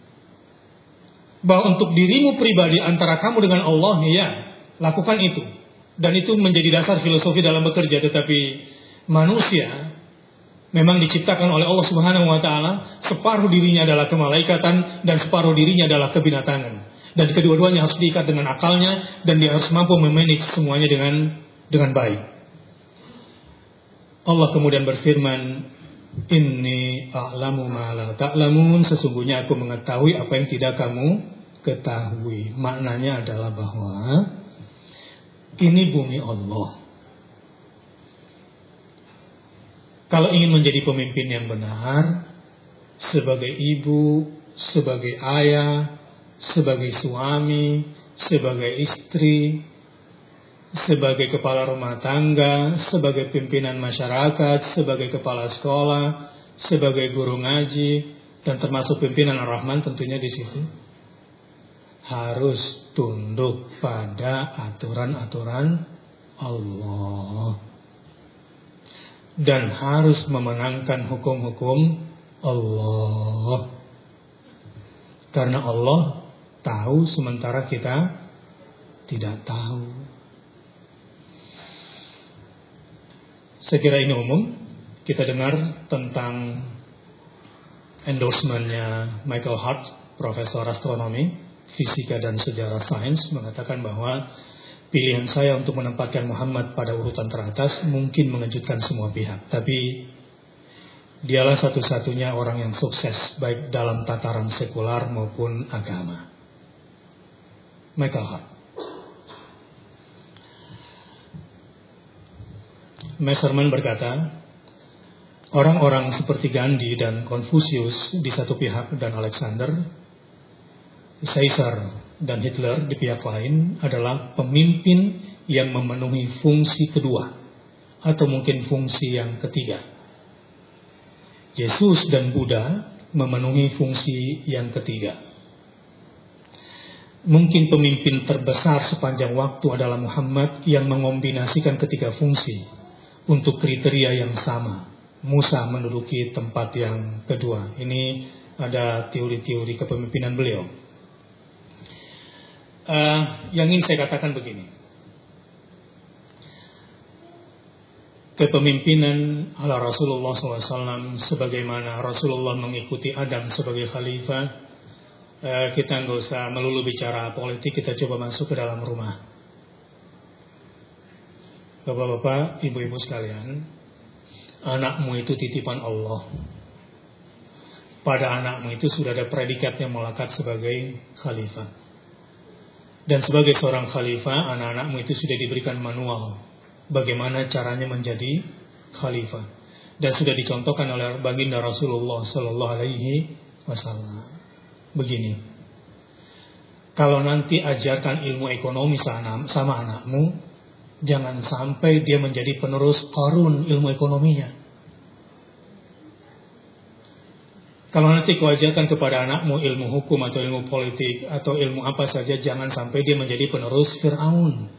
Bahwa untuk dirimu pribadi antara kamu dengan Allah, ya lakukan itu, dan itu menjadi dasar filosofi dalam bekerja. Tetapi manusia memang diciptakan oleh Allah Subhanahu wa taala, separuh dirinya adalah kemalaikatan dan separuh dirinya adalah kebinatangan. Dan kedua-duanya harus diikat dengan akalnya, dan dia harus mampu memanage semuanya dengan baik. Allah kemudian berfirman, Inni a'lamu ma la ta'lamun, sesungguhnya aku mengetahui apa yang tidak kamu ketahui. Maknanya adalah bahwa ini bumi Allah. Kalau ingin menjadi pemimpin yang benar, sebagai ibu, sebagai ayah, sebagai suami, sebagai istri, sebagai kepala rumah tangga, sebagai pimpinan masyarakat, sebagai kepala sekolah, sebagai guru ngaji, dan termasuk pimpinan Ar-Rahman tentunya di situ, harus tunduk pada aturan-aturan Allah. Dan harus memenangkan hukum-hukum Allah. Karena Allah tahu sementara kita tidak tahu. Saya kira ini umum. Kita dengar tentang endorsement-nya Michael Hart, profesor astronomi, fisika dan sejarah sains, mengatakan bahwa pilihan saya untuk menempatkan Muhammad pada urutan teratas mungkin mengejutkan semua pihak. Tapi dialah satu-satunya orang yang sukses baik dalam tataran sekular maupun agama. Michael Hart. Messerman berkata, orang-orang seperti Gandhi dan Konfusius di satu pihak dan Alexander, Caesar dan Hitler di pihak lain adalah pemimpin yang memenuhi fungsi kedua atau mungkin fungsi yang ketiga. Yesus dan Buddha memenuhi fungsi yang ketiga. Mungkin pemimpin terbesar sepanjang waktu adalah Muhammad yang mengombinasikan ketiga fungsi untuk kriteria yang sama. Musa menduduki tempat yang kedua. Ini ada teori-teori kepemimpinan beliau. Yang ingin saya katakan begini. Kepemimpinan ala Rasulullah SAW, sebagaimana Rasulullah mengikuti Adam sebagai khalifah, kita nggak usah melulu bicara politik, kita coba masuk ke dalam rumah. Bapak-bapak, ibu-ibu sekalian, anakmu itu titipan Allah. Pada anakmu itu sudah ada predikatnya melekat sebagai khalifah. Dan sebagai seorang khalifah, anak-anakmu itu sudah diberikan manual bagaimana caranya menjadi khalifah. Dan sudah dicontohkan oleh baginda Rasulullah Sallallahu Alaihi Wasallam. Begini, kalau nanti ajarkan ilmu ekonomi sama anakmu, jangan sampai dia menjadi penerus Qarun ilmu ekonominya. Kalau nanti kau ajarkan kepada anakmu ilmu hukum atau ilmu politik atau ilmu apa saja, jangan sampai dia menjadi penerus Fir'aun.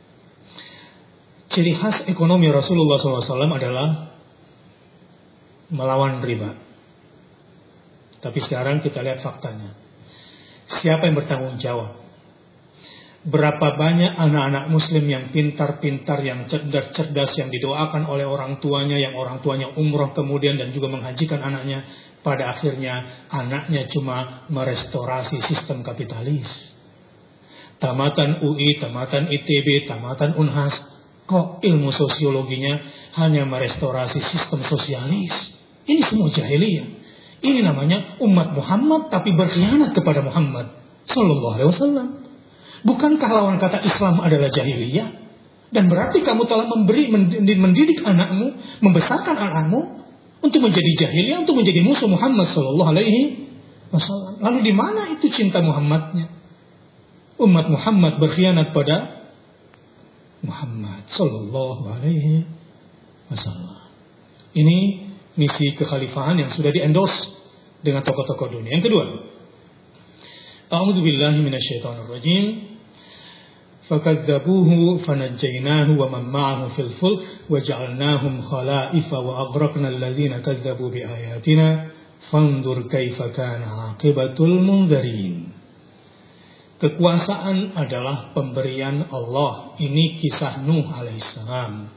Ciri khas ekonomi Rasulullah SAW adalah melawan riba. Tapi sekarang kita lihat faktanya. Siapa yang bertanggung jawab? Berapa banyak anak-anak muslim yang pintar-pintar, yang cerdas-cerdas, yang didoakan oleh orang tuanya, yang orang tuanya umroh kemudian dan juga menghajikan anaknya. Pada akhirnya anaknya cuma merestorasi sistem kapitalis. Tamatan UI, tamatan ITB, tamatan Unhas. Kok ilmu sosiologinya hanya merestorasi sistem sosialis? Ini semua jahiliyah. Ini namanya umat Muhammad tapi berkhianat kepada Muhammad Sallallahu Alaihi Wasallam. Bukankah lawan kata Islam adalah jahiliyah? Dan berarti kamu telah mendidik anakmu, membesarkan anakmu untuk menjadi jahiliyah, untuk menjadi musuh Muhammad Sallallahu Alaihi Wasallam. Lalu di mana itu cinta Muhammadnya? Umat Muhammad berkhianat pada Muhammad Sallallahu Alaihi Wasallam. Ini misi kekhalifahan yang sudah di-endorse dengan tokoh-tokoh dunia. Yang kedua, A'udzu billahi minasyaitonir rajim. Fakadzabuhu fanajjaynahu wa man ma'ahu fil fulk wa ja'alnahum khala'ifa wa aghraqna alladhina kadzabu biayatina fanzur kaifa kana 'aqibatul mundzirin. Kekuasaan adalah pemberian Allah. Ini kisah Nuh alaihissalam.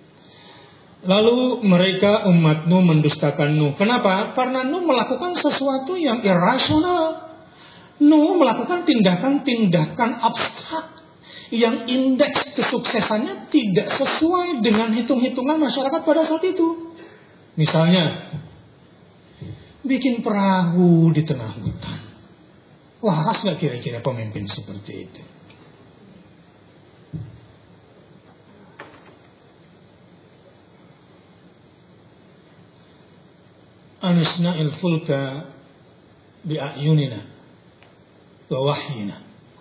Lalu mereka umat Nuh mendustakan Nuh. Kenapa? Karena Nuh melakukan sesuatu yang irasional. Nuh melakukan tindakan-tindakan abstrak yang indeks kesuksesannya tidak sesuai dengan hitung-hitungan masyarakat pada saat itu. Misalnya, bikin perahu di tengah hutan. Waras gak kira-kira pemimpin seperti itu? Anasna'il fulka bi'ayunina wa wahyina.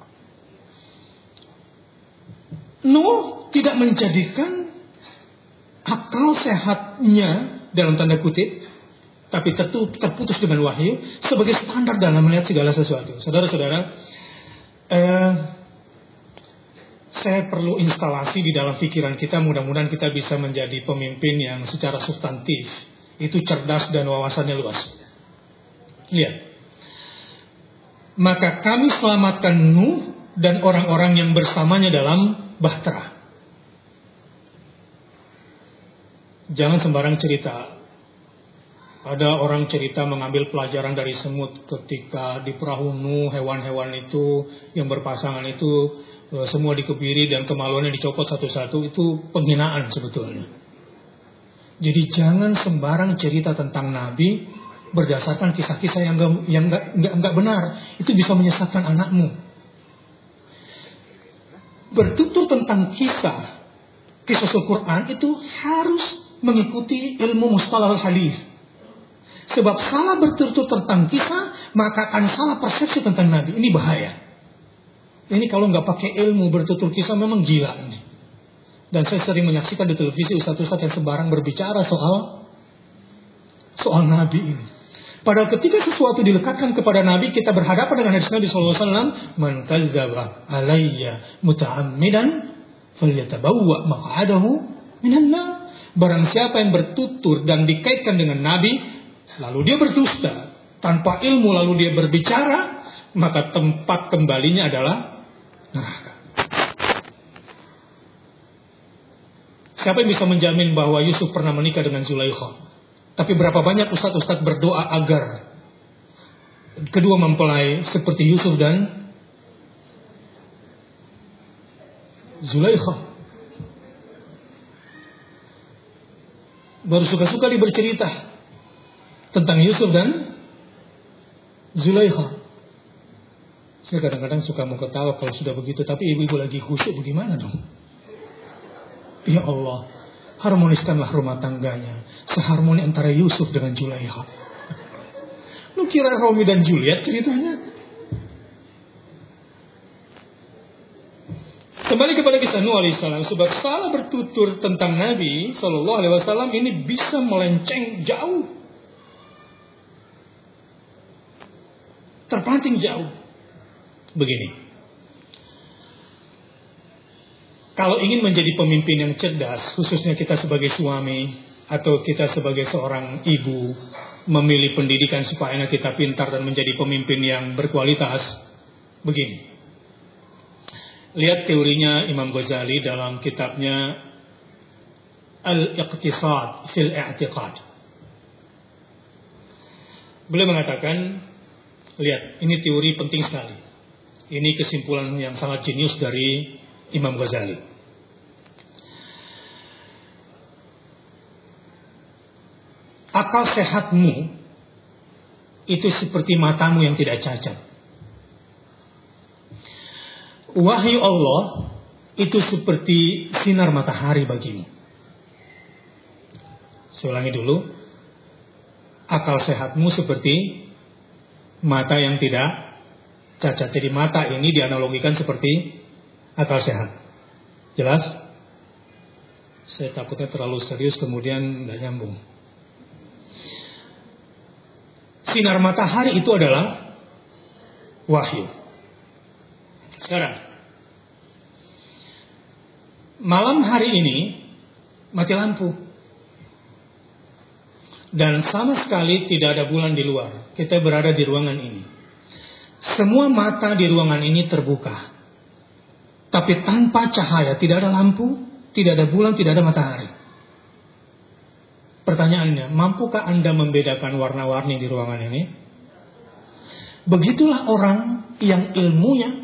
Nuh tidak menjadikan akal sehatnya dalam tanda kutip, tapi terputus dengan wahyu sebagai standar dalam melihat segala sesuatu. Saudara-saudara, saya perlu instalasi di dalam pikiran kita. Mudah-mudahan kita bisa menjadi pemimpin yang secara substantif itu cerdas dan wawasannya luas. Lihat. Maka kami selamatkan Nuh dan orang-orang yang bersamanya dalam bahtera. Jangan sembarang cerita. Ada orang cerita mengambil pelajaran dari semut ketika di perahu Nuh, hewan-hewan itu yang berpasangan itu semua dikebiri dan kemaluannya dicopot satu-satu. Itu penghinaan sebetulnya. Jadi jangan sembarang cerita tentang Nabi berdasarkan kisah-kisah yang enggak benar. Itu bisa menyesatkan anakmu. Bertutur tentang kisah Al-Quran itu harus mengikuti ilmu mustalahul hadis. Sebab salah bertutur tentang kisah, maka akan salah persepsi tentang Nabi. Ini bahaya. Ini kalau nggak pakai ilmu bertutur kisah memang gila ini. Dan saya sering menyaksikan di televisi ustadz-ustadz yang sembarang berbicara soal Nabi ini. Padahal ketika sesuatu dilekatkan kepada Nabi, kita berhadapan dengan hadis Nabi SAW. Man kadzdzaba alayya muta'ammidan falyatabawwa maq'adahu minan nar. Barang siapa yang bertutur dan dikaitkan dengan Nabi, lalu dia berdusta tanpa ilmu, lalu dia berbicara, maka tempat kembalinya adalah neraka. Siapa yang bisa menjamin bahwa Yusuf pernah menikah dengan Zulaikha? Tapi berapa banyak ustadz-ustadz berdoa agar kedua mempelai seperti Yusuf dan Zulaikha. Baru suka-suka dia bercerita tentang Yusuf dan Zulaikha. Saya kadang-kadang suka mau ketawa kalau sudah begitu, tapi ibu-ibu lagi khusyuk bagaimana dong? Ya Allah, harmoniskanlah rumah tangganya seharmoni antara Yusuf dengan Zulaikha. Lu kira Romeo dan Juliet ceritanya? Kembali kepada kisah Nuh alaihissalam. Sebab salah bertutur tentang Nabi Sallallahu Alaihi Wasallam ini bisa melenceng jauh, terpelanting jauh. Begini. Kalau ingin menjadi pemimpin yang cerdas, khususnya kita sebagai suami, atau kita sebagai seorang ibu memilih pendidikan supaya anak kita pintar dan menjadi pemimpin yang berkualitas? Begini. Lihat teorinya Imam Ghazali dalam kitabnya Al-Iqtisad fil I'tiqad. Beliau mengatakan, lihat, ini teori penting sekali. Ini kesimpulan yang sangat jenius dari Imam Ghazali. Akal sehatmu itu seperti matamu yang tidak cacat. Wahyu Allah itu seperti sinar matahari bagimu. Saya ulangi dulu. Akal sehatmu seperti mata yang tidak cacat. Jadi mata ini dianalogikan seperti akal sehat. Jelas? Saya takutnya terlalu serius kemudian nggak nyambung. Sinar matahari itu adalah wahyu. Sekarang, malam hari ini mati lampu. Dan sama sekali tidak ada bulan di luar. Kita berada di ruangan ini. Semua mata di ruangan ini terbuka. Tapi tanpa cahaya, tidak ada lampu, tidak ada bulan, tidak ada matahari. Pertanyaannya, mampukah Anda membedakan warna-warni di ruangan ini? Begitulah orang yang ilmunya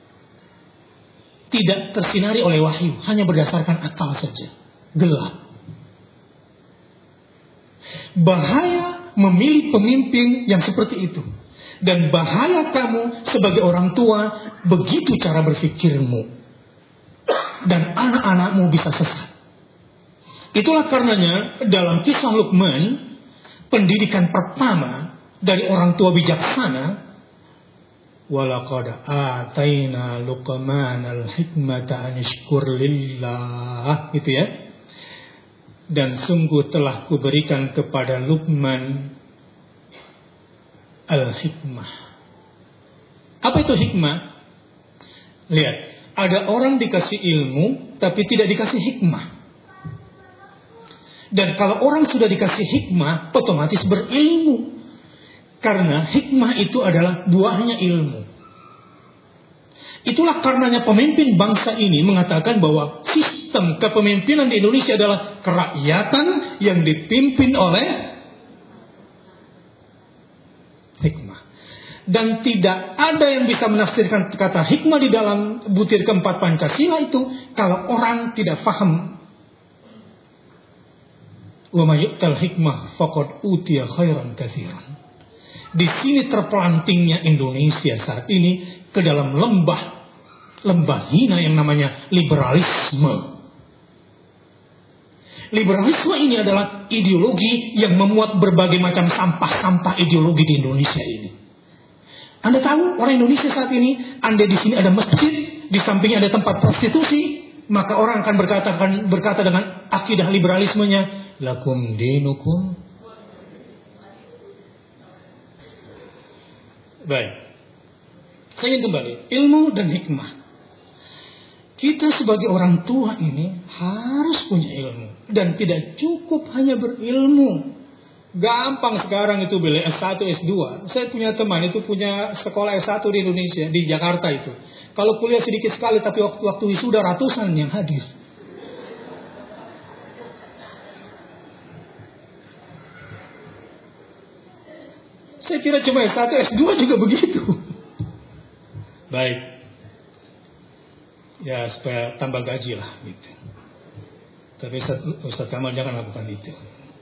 tidak tersinari oleh wahyu, hanya berdasarkan akal saja. Gelap. Bahaya memilih pemimpin yang seperti itu. Dan bahaya kamu sebagai orang tua, begitu cara berpikirmu. Dan anak-anakmu bisa sesat. Itulah karenanya dalam kisah Luqman, pendidikan pertama dari orang tua bijaksana, walaqad ataina Luqmanal hikmata an yashkur lillah, gitu ya. Dan sungguh telah kuberikan kepada Luqman al-hikmah. Apa itu hikmah? Lihat, ada orang dikasih ilmu tapi tidak dikasih hikmah. Dan kalau orang sudah dikasih hikmah, otomatis berilmu. Karena hikmah itu adalah buahnya ilmu. Itulah karenanya pemimpin bangsa ini mengatakan bahwa sistem kepemimpinan di Indonesia adalah kerakyatan yang dipimpin oleh hikmah. Dan tidak ada yang bisa menafsirkan kata hikmah di dalam butir keempat Pancasila itu kalau orang tidak faham. Wa may yu'tal hikmah faqad utiya khairan katsiran. Di sini terpelantingnya Indonesia saat ini ke dalam lembah hina yang namanya liberalisme. Liberalisme ini adalah ideologi yang memuat berbagai macam sampah-sampah ideologi di Indonesia ini. Anda tahu orang Indonesia saat ini, Anda di sini ada masjid, di sampingnya ada tempat prostitusi, maka orang akan berkata dengan akidah liberalismenya, lakum dinukum. Baik. Saya ingin kembali. Ilmu dan hikmah. Kita sebagai orang tua ini harus punya ilmu. Dan tidak cukup hanya berilmu. Gampang sekarang itu beli S1, S2. Saya punya teman itu punya sekolah S1 di Indonesia, di Jakarta itu. Kalau kuliah sedikit sekali, tapi waktu wisuda ratusan yang hadir. Saya kira cuma S1, S2 juga begitu. Baik. Ya supaya tambah gaji lah gitu. Tapi Ustaz Kamal jangan lakukan itu.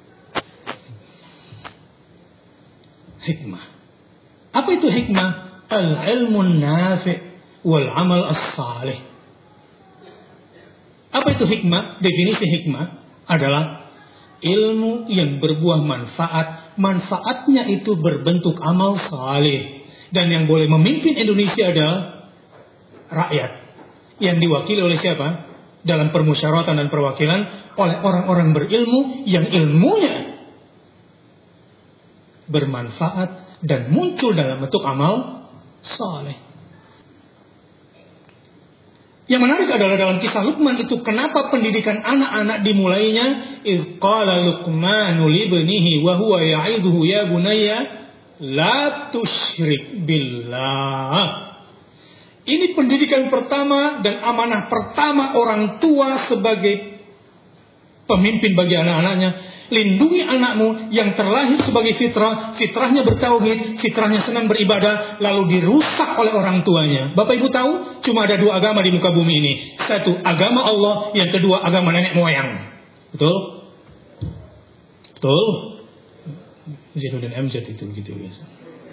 Hikmah. Apa itu hikmah? Al-ilmun nafi' wal amal as-salih. Apa itu hikmah? Definisi hikmah adalah ilmu yang berbuah manfaat. Manfaatnya itu berbentuk amal saleh. Dan yang boleh memimpin Indonesia adalah rakyat. Yang diwakili oleh siapa? Dalam permusyawaratan dan perwakilan oleh orang-orang berilmu yang ilmunya bermanfaat dan muncul dalam bentuk amal saleh. Yang menarik adalah dalam kisah Luqman itu, kenapa pendidikan anak-anak dimulainya iz qala Luqmanu libnihi wa huwa ya'idhuhu ya bunayya la tusyrik billah. Ini pendidikan pertama dan amanah pertama orang tua sebagai pemimpin bagi anak-anaknya. Lindungi anakmu yang terlahir sebagai fitrah, fitrahnya bertauhid, fitrahnya senang beribadah, lalu dirusak oleh orang tuanya. Bapak Ibu tahu, cuma ada 2 agama di muka bumi ini. Satu, agama Allah, yang kedua agama nenek moyang. Betul? Betul? Z dan MZ itu gitu biasa.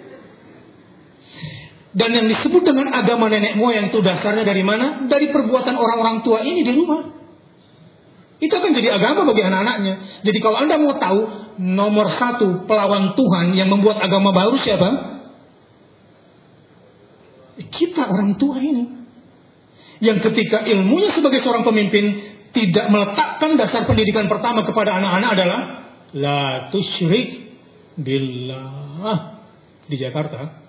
Dan yang disebut dengan agama nenek moyang itu dasarnya dari mana? Dari perbuatan orang-orang tua ini di rumah. Itu akan jadi agama bagi anak-anaknya. Jadi kalau Anda mau tahu, nomor 1 pelawan Tuhan yang membuat agama baru siapa? Kita orang tua ini. Yang ketika ilmunya sebagai seorang pemimpin tidak meletakkan dasar pendidikan pertama kepada anak-anak adalah la tusyrik billah. Di Jakarta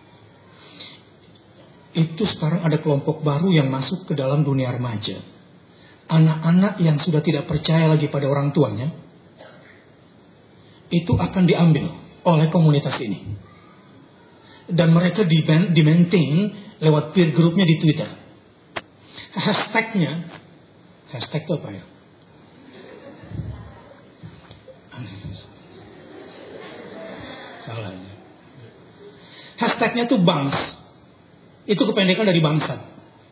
itu sekarang ada kelompok baru yang masuk ke dalam dunia remaja. Anak-anak yang sudah tidak percaya lagi pada orang tuanya itu akan diambil oleh komunitas ini. Dan mereka di-maintain lewat peer groupnya di Twitter. Hashtagnya, hashtag itu apa ya? Salah ya. Hashtagnya itu bangs. Itu kependekan dari bangsat.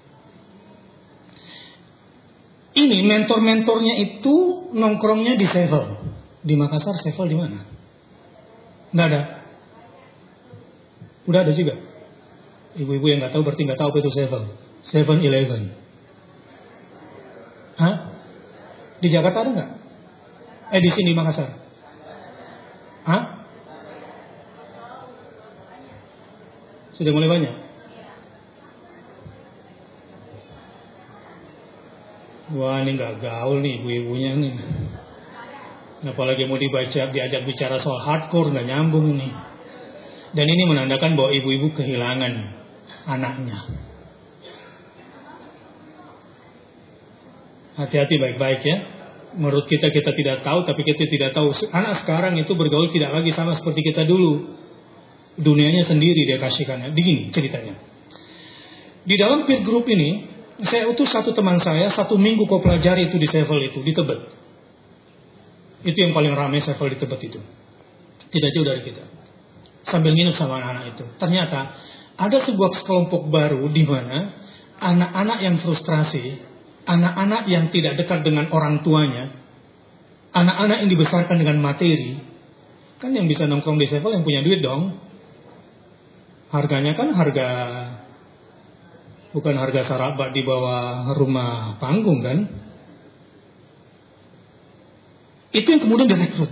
Ini mentor-mentornya itu nongkrongnya di Sevel. Di Makassar Sevel di mana? Nggak ada. Udah ada juga. Ibu-ibu yang nggak tahu berarti nggak tahu apa itu Sevel. 7-Eleven. Hah? Di Jakarta ada nggak? Di sini di Makassar. Hah? Sudah mulai banyak. Wah, ini nggak gaul nih ibu-ibunya nih. Apalagi mau diajak bicara soal hardcore, nggak nyambung nih. Dan ini menandakan bahwa ibu-ibu kehilangan anaknya. Hati-hati baik-baik ya. Menurut kita tidak tahu, tapi kita tidak tahu. Anak sekarang itu bergaul tidak lagi sama seperti kita dulu. Dunianya sendiri dia kasihkannya. Begini ceritanya. Di dalam peer group ini, saya utus satu teman saya, 1 minggu kau pelajari itu di Sevel itu, di Tebet. Itu yang paling ramai Sevel di Tebet itu. Tidak jauh dari kita. Sambil nginep sama anak-anak itu. Ternyata ada sebuah kelompok baru di mana anak-anak yang frustrasi, anak-anak yang tidak dekat dengan orang tuanya, anak-anak yang dibesarkan dengan materi. Kan yang bisa nongkrong di Sevel yang punya duit dong. Harganya kan bukan harga sarabak di bawah rumah panggung kan. Itu yang kemudian direkrut.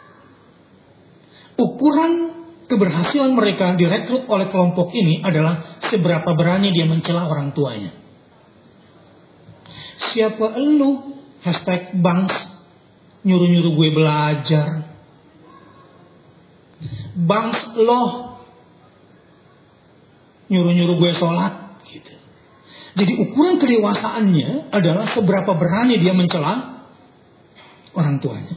Ukuran keberhasilan mereka direkrut oleh kelompok ini adalah seberapa berani dia mencela orang tuanya. Siapa elu? Hashtag bangs. Nyuruh-nyuruh gue belajar. Bangs loh. Nyuruh-nyuruh gue sholat. Gitu. Jadi ukuran kedewasaannya adalah seberapa berani dia mencela orang tuanya.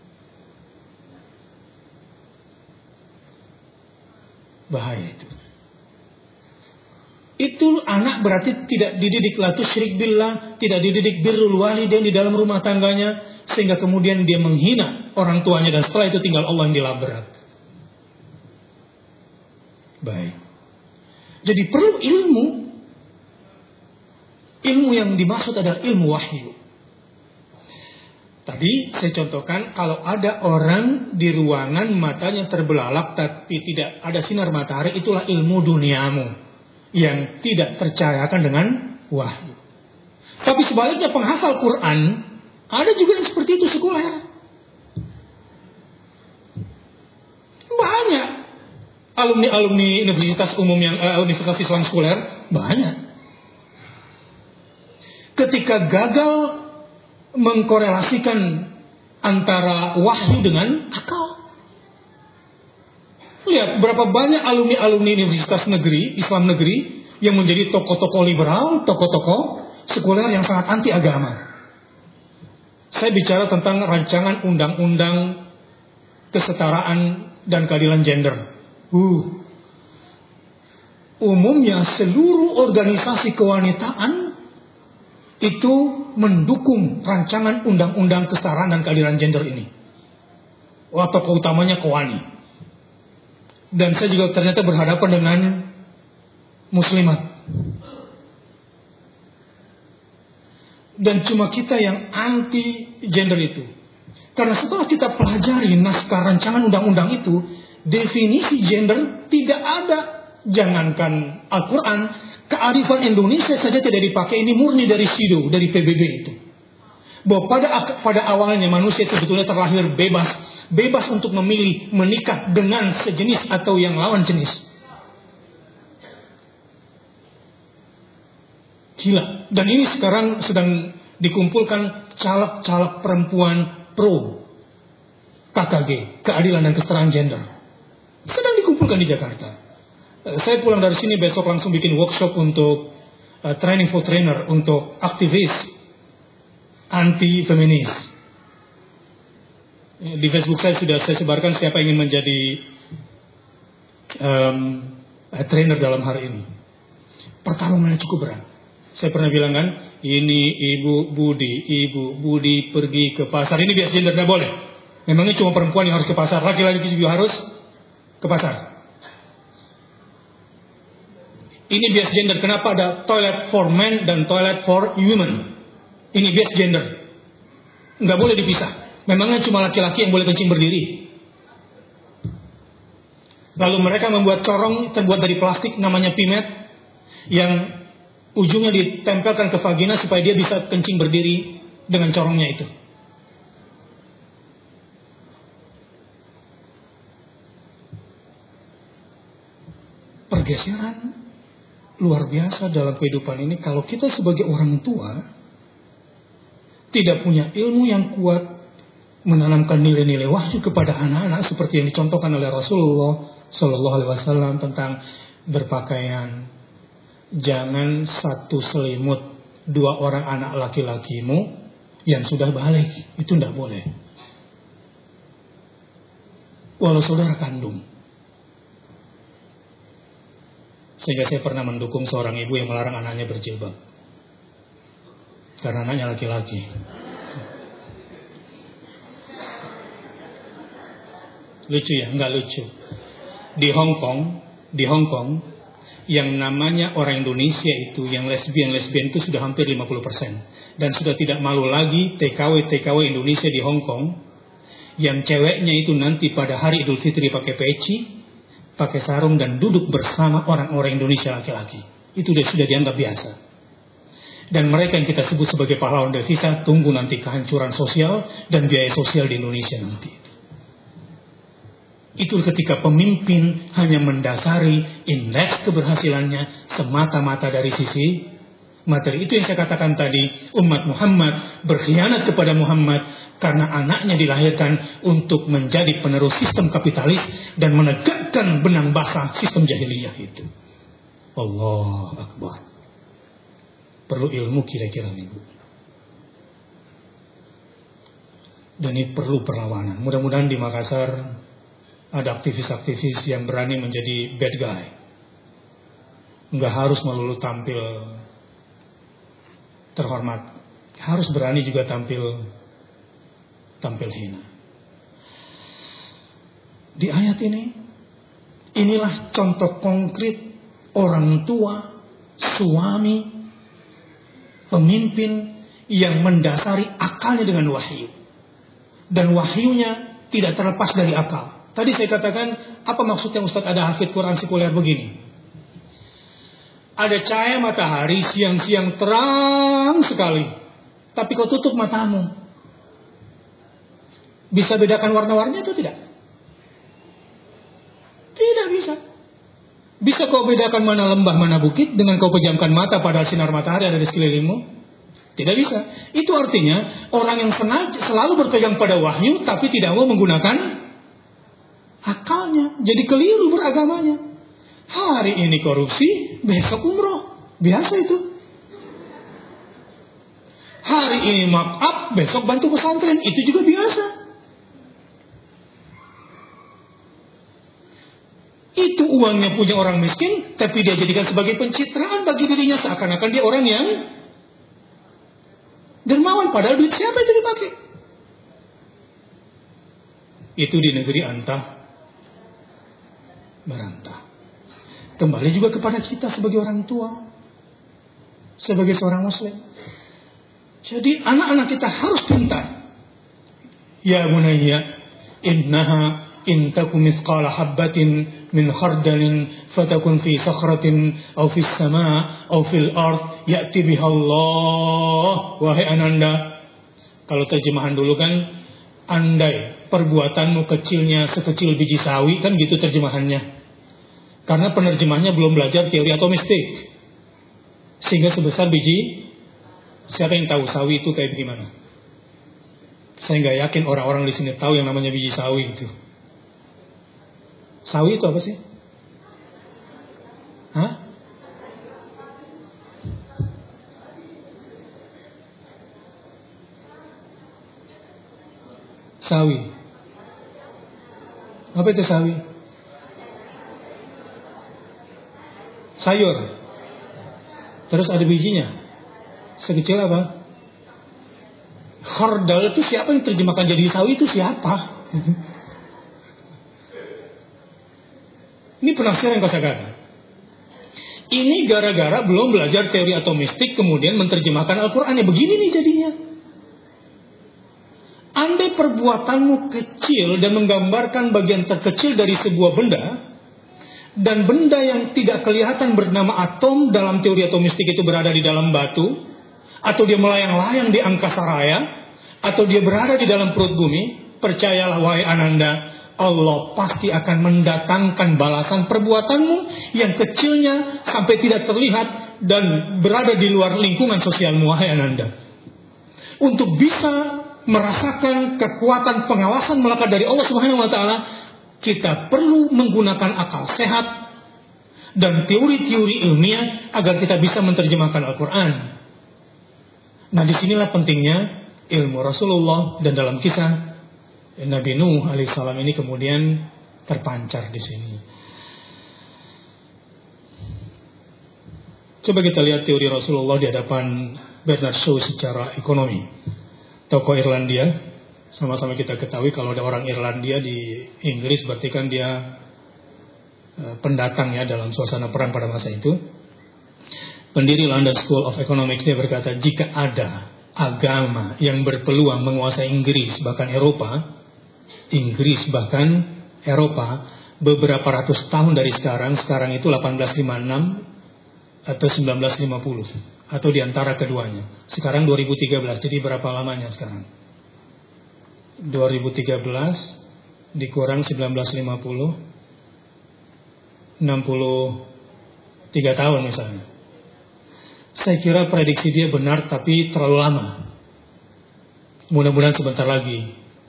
Bahaya itu. Itu anak berarti tidak dididik la tusyrik billah, tidak dididik birrul walidain di dalam rumah tangganya, sehingga kemudian dia menghina orang tuanya dan setelah itu tinggal Allah yang dilabrak. Baik. Jadi perlu ilmu. Ilmu yang dimaksud adalah ilmu wahyu. Tadi saya contohkan, kalau ada orang di ruangan matanya terbelalak tapi tidak ada sinar matahari, itulah ilmu duniamu yang tidak tercayakan dengan wahyu. Tapi sebaliknya penghafal Quran, ada juga yang seperti itu sekuler. Banyak alumni universitas umum yang universitas Islam sekuler, banyak. Ketika gagal mengkorelasikan antara wahyu dengan akal. Lihat berapa banyak alumni universitas negeri, Islam negeri yang menjadi tokoh-tokoh liberal, tokoh-tokoh sekuler yang sangat anti agama. Saya bicara tentang rancangan undang-undang kesetaraan dan keadilan gender. Umumnya seluruh organisasi kewanitaan itu mendukung rancangan undang-undang kesetaraan dan keadilan gender ini. Tokoh utamanya Kewani. Dan saya juga ternyata berhadapan dengan muslimat. Dan cuma kita yang anti gender itu. Karena setelah kita pelajari naskah rancangan undang-undang itu, definisi gender tidak ada. Jangankan Al-Quran, kearifan Indonesia saja tidak dipakai. Ini murni dari SIDO, dari PBB itu. Bahwa pada awalnya manusia sebetulnya terlahir bebas untuk memilih menikah dengan sejenis atau yang lawan jenis. Gila. Dan ini sekarang sedang dikumpulkan caleg-caleg perempuan pro KKG, keadilan dan kesetaraan gender. Sedang dikumpulkan di Jakarta. Saya pulang dari sini besok langsung bikin workshop untuk training for trainer untuk aktivis anti feminis. Di Facebook saya sudah saya sebarkan siapa ingin menjadi trainer dalam hal ini. Pertarungannya cukup berat. Saya pernah bilang kan, ini Ibu Budi pergi ke pasar. Ini bias gender, tidak boleh. Memangnya cuma perempuan yang harus ke pasar, laki-laki juga harus ke pasar. Ini bias gender. Kenapa ada toilet for men dan toilet for women? Ini bias gender. Nggak boleh dipisah. Memangnya cuma laki-laki yang boleh kencing berdiri. Lalu mereka membuat corong terbuat dari plastik namanya pimet, yang ujungnya ditempelkan ke vagina supaya dia bisa kencing berdiri dengan corongnya itu. Pergeseran luar biasa dalam kehidupan ini. Kalau kita sebagai orang tua tidak punya ilmu yang kuat menanamkan nilai-nilai wahyu kepada anak-anak seperti yang dicontohkan oleh Rasulullah Sallallahu Alaihi Wasallam tentang berpakaian, jangan satu selimut 2 orang anak laki-lakimu yang sudah balik, itu tidak boleh. Walau saudara kandung. Sehingga saya pernah mendukung seorang ibu yang melarang anaknya berjilbab. Karena anaknya laki-laki. Lucu ya? Enggak lucu. Di Hong Kong, yang namanya orang Indonesia itu, yang lesbian itu sudah hampir 50%. Dan sudah tidak malu lagi TKW Indonesia di Hong Kong, yang ceweknya itu nanti pada hari Idul Fitri pakai peci, pakai sarung dan duduk bersama orang-orang Indonesia laki-laki. Itu sudah dianggap biasa. Dan mereka yang kita sebut sebagai pahlawan devisa, tunggu nanti kehancuran sosial dan biaya sosial di Indonesia nanti. Itu ketika pemimpin hanya mendasari indeks keberhasilannya semata-mata dari sisi materi. Itu yang saya katakan tadi, umat Muhammad berkhianat kepada Muhammad karena anaknya dilahirkan untuk menjadi penerus sistem kapitalis dan menegakkan benang basah sistem jahiliyah itu. Allah Akbar. Perlu ilmu kira-kira minggu. Dan ini perlu perlawanan. Mudah-mudahan di Makassar ada aktivis-aktivis yang berani menjadi bad guy. Enggak harus melulu tampil terhormat, harus berani juga tampil hina. Di ayat ini, inilah contoh konkret orang tua, suami, pemimpin yang mendasari akalnya dengan wahyu. Dan wahyunya tidak terlepas dari akal. Tadi saya katakan, apa maksudnya Ustaz ada hafid Quran sekuler begini? Ada cahaya matahari siang-siang terang sekali, tapi kau tutup matamu. Bisa bedakan warna-warninya atau tidak? Tidak bisa. Bisa kau bedakan mana lembah, mana bukit dengan kau pejamkan mata pada sinar matahari ada di sekelilingmu? Tidak bisa. Itu artinya orang yang selalu berpegang pada wahyu tapi tidak mau menggunakan akalnya. Jadi keliru beragamanya. Hari ini korupsi, besok umroh. Biasa itu. Hari ini mark up, besok bantu pesantren, itu juga biasa. Itu uangnya punya orang miskin, tapi dia jadikan sebagai pencitraan bagi dirinya, seakan-akan dia orang yang dermawan, padahal duit siapa itu dipakai? Itu di negeri antah berantah. Kembali juga kepada kita sebagai orang tua, sebagai seorang muslim. Jadi anak-anak kita harus pintar. Ya bunayya, innaha in takum misqala habbatin min khardalin fatakun fi sakhratin aw fis sama' aw fil ard ya'ti biha Allah. Wahai ananda, kalau terjemahan dulu kan, andai perbuatanmu kecilnya sekecil biji sawi, kan gitu terjemahannya. Karena penerjemahnya belum belajar teori atomistik, sehingga sebesar biji. Siapa yang tahu sawi itu kayak bagaimana? Saya nggak yakin orang-orang di sini tahu yang namanya biji sawi itu. Sawi itu apa sih? Hah? Sawi. Apa itu sawi? Sayur. Terus ada bijinya. Sekecil apa? Khardal itu siapa yang terjemahkan jadi sawi itu siapa? Ini penafsiran kosakata. Ini gara-gara belum belajar teori atomistik kemudian menerjemahkan Al-Qur'an. Begini nih jadinya. Andai perbuatanmu kecil dan menggambarkan bagian terkecil dari sebuah benda, dan benda yang tidak kelihatan bernama atom dalam teori atomistik itu berada di dalam batu, atau dia melayang-layang di angkasa raya, atau dia berada di dalam perut bumi, percayalah wahai ananda, Allah pasti akan mendatangkan balasan perbuatanmu yang kecilnya sampai tidak terlihat dan berada di luar lingkungan sosialmu, wahai ananda. Untuk bisa merasakan kekuatan pengawasan melekat dari Allah Subhanahu wa taala, kita perlu menggunakan akal sehat dan teori-teori ilmiah agar kita bisa menerjemahkan Al-Qur'an. Nah, disinilah pentingnya ilmu Rasulullah, dan dalam kisah Nabi Nuh alaihissalam ini kemudian terpancar di sini. Coba kita lihat teori Rasulullah di hadapan Bernard Shaw secara ekonomi. Tokoh Irlandia, sama-sama kita ketahui kalau ada orang Irlandia di Inggris berarti kan dia pendatang ya dalam suasana perang pada masa itu. Pendiri London School of Economics dia berkata, jika ada agama yang berpeluang menguasai Inggris bahkan Eropa beberapa ratus tahun dari sekarang itu 1856 atau 1950 atau diantara keduanya. Sekarang 2013, jadi berapa lamanya sekarang? 2013 dikurang 1950, 63 tahun misalnya. Saya kira prediksi dia benar, tapi terlalu lama. Mudah-mudahan sebentar lagi.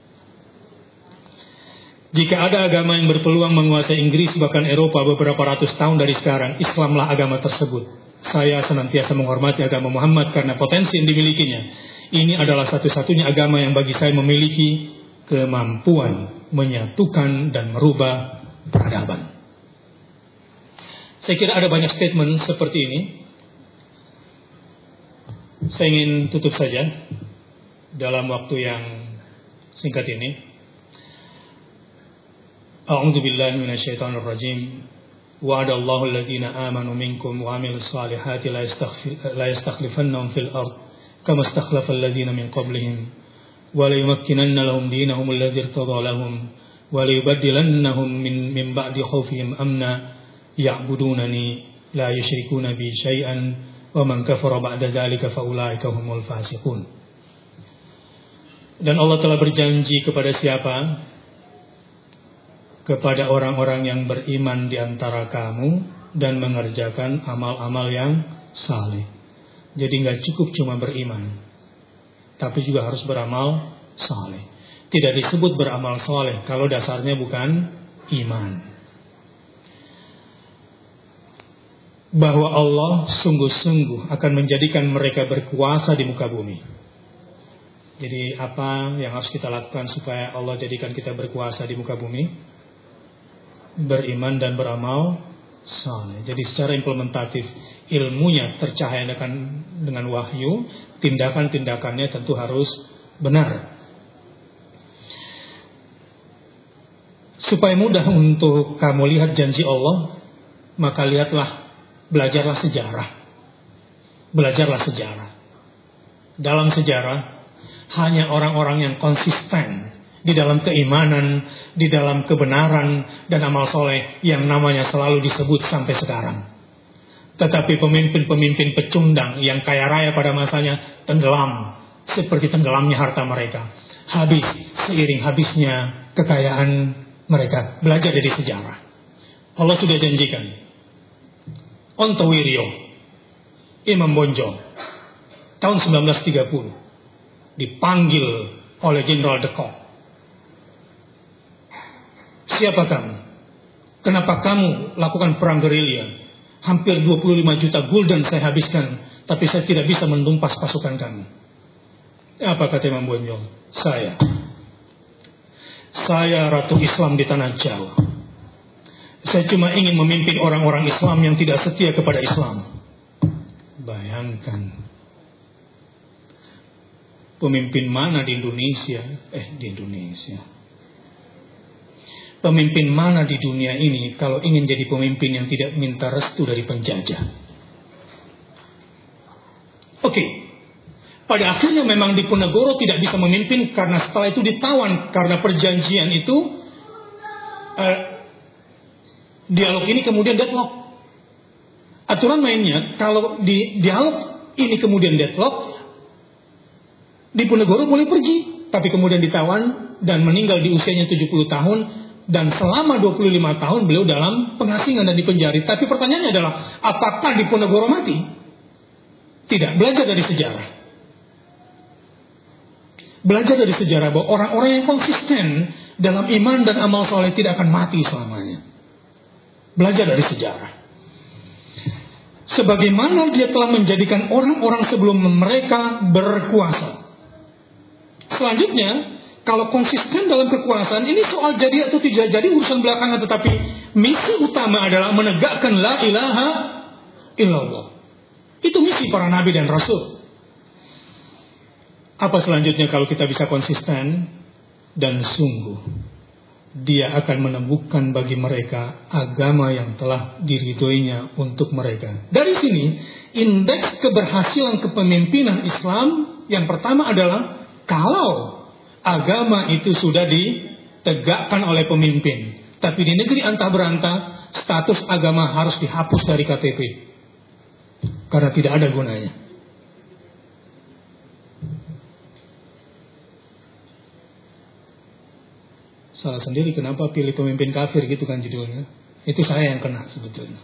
Jika ada agama yang berpeluang menguasai Inggris bahkan Eropa beberapa ratus tahun dari sekarang, Islamlah agama tersebut. Saya senantiasa menghormati agama Muhammad karena potensi yang dimilikinya. Ini adalah satu-satunya agama yang bagi saya memiliki kemampuan menyatukan dan merubah peradaban. Saya kira ada banyak statement seperti ini. Saya ingin tutup saja dalam waktu yang singkat ini. A'udzu billahi minasyaitonir rajim. Wa'adallahu alladziina aamanu minkum wa 'amilus shalihati la yastakhlifannahum fil ard kama istakhlafa alladziina min qablihim wa la yumakkinanna lahum diinahum alladzi irtadaa lahum wa la yubaddilannahum min ba'di khawfihim amna ya'budunani la yusyrikuuna bi syai'an wa man kafara ba'da dzalika fa ulaika humul fasiqun. Dan Allah telah berjanji kepada siapa? Kepada orang-orang yang beriman di antara kamu dan mengerjakan amal-amal yang saleh. Jadi enggak cukup cuma beriman, tapi juga harus beramal saleh. Tidak disebut beramal saleh kalau dasarnya bukan iman. Bahwa Allah sungguh-sungguh akan menjadikan mereka berkuasa di muka bumi. Jadi apa yang harus kita lakukan supaya Allah jadikan kita berkuasa di muka bumi? Beriman dan beramal saleh. Jadi secara implementatif ilmunya tercahayakan dengan wahyu, tindakan-tindakannya tentu harus benar. Supaya mudah untuk kamu lihat janji Allah, maka belajarlah sejarah. Belajarlah sejarah. Dalam sejarah, hanya orang-orang yang konsisten di dalam keimanan, di dalam kebenaran dan amal soleh yang namanya selalu disebut sampai sekarang. Tetapi pemimpin-pemimpin pecundang yang kaya raya pada masanya tenggelam seperti tenggelamnya harta mereka. Habis seiring habisnya kekayaan mereka. Belajar dari sejarah. Allah sudah janjikan. Ontowiryo, Imam Bonjol, tahun 1930 dipanggil oleh Jenderal de Kock. Siapa kamu? Kenapa kamu lakukan perang gerilya? Hampir 25 juta gulden saya habiskan, tapi saya tidak bisa menumpas pasukan kamu. Apa kata Imam Bonjol? Saya Ratu Islam di tanah Jawa. Saya cuma ingin memimpin orang-orang Islam yang tidak setia kepada Islam. Bayangkan. Pemimpin mana di Indonesia? Pemimpin mana di dunia ini kalau ingin jadi pemimpin yang tidak minta restu dari penjajah? Oke. Pada akhirnya memang Diponegoro tidak bisa memimpin karena setelah itu ditawan karena perjanjian itu dialog ini kemudian deadlock. Aturan mainnya kalau di dialog ini kemudian deadlock, Diponegoro boleh pergi, tapi kemudian ditawan dan meninggal di usianya 70 tahun dan selama 25 tahun beliau dalam pengasingan dan dipenjara. Tapi pertanyaannya adalah, apakah Diponegoro mati? Tidak, belajar dari sejarah. Belajar dari sejarah bahwa orang-orang yang konsisten dalam iman dan amal soleh tidak akan mati selamanya. Belajar dari sejarah. Sebagaimana dia telah menjadikan orang-orang sebelum mereka berkuasa. Selanjutnya, kalau konsisten dalam kekuasaan, ini soal jadi atau tidak jadi urusan belakangan, tetapi misi utama adalah menegakkan la ilaha illallah. Itu misi para nabi dan rasul. Apa selanjutnya kalau kita bisa konsisten dan sungguh? Dia akan menemukan bagi mereka agama yang telah diridhoinya untuk mereka. Dari sini, indeks keberhasilan kepemimpinan Islam yang pertama adalah kalau agama itu sudah ditegakkan oleh pemimpin, tapi di negeri antah berantah, status agama harus dihapus dari KTP karena tidak ada gunanya. Salah sendiri kenapa pilih pemimpin kafir gitu kan judulnya. Itu saya yang kena sebetulnya.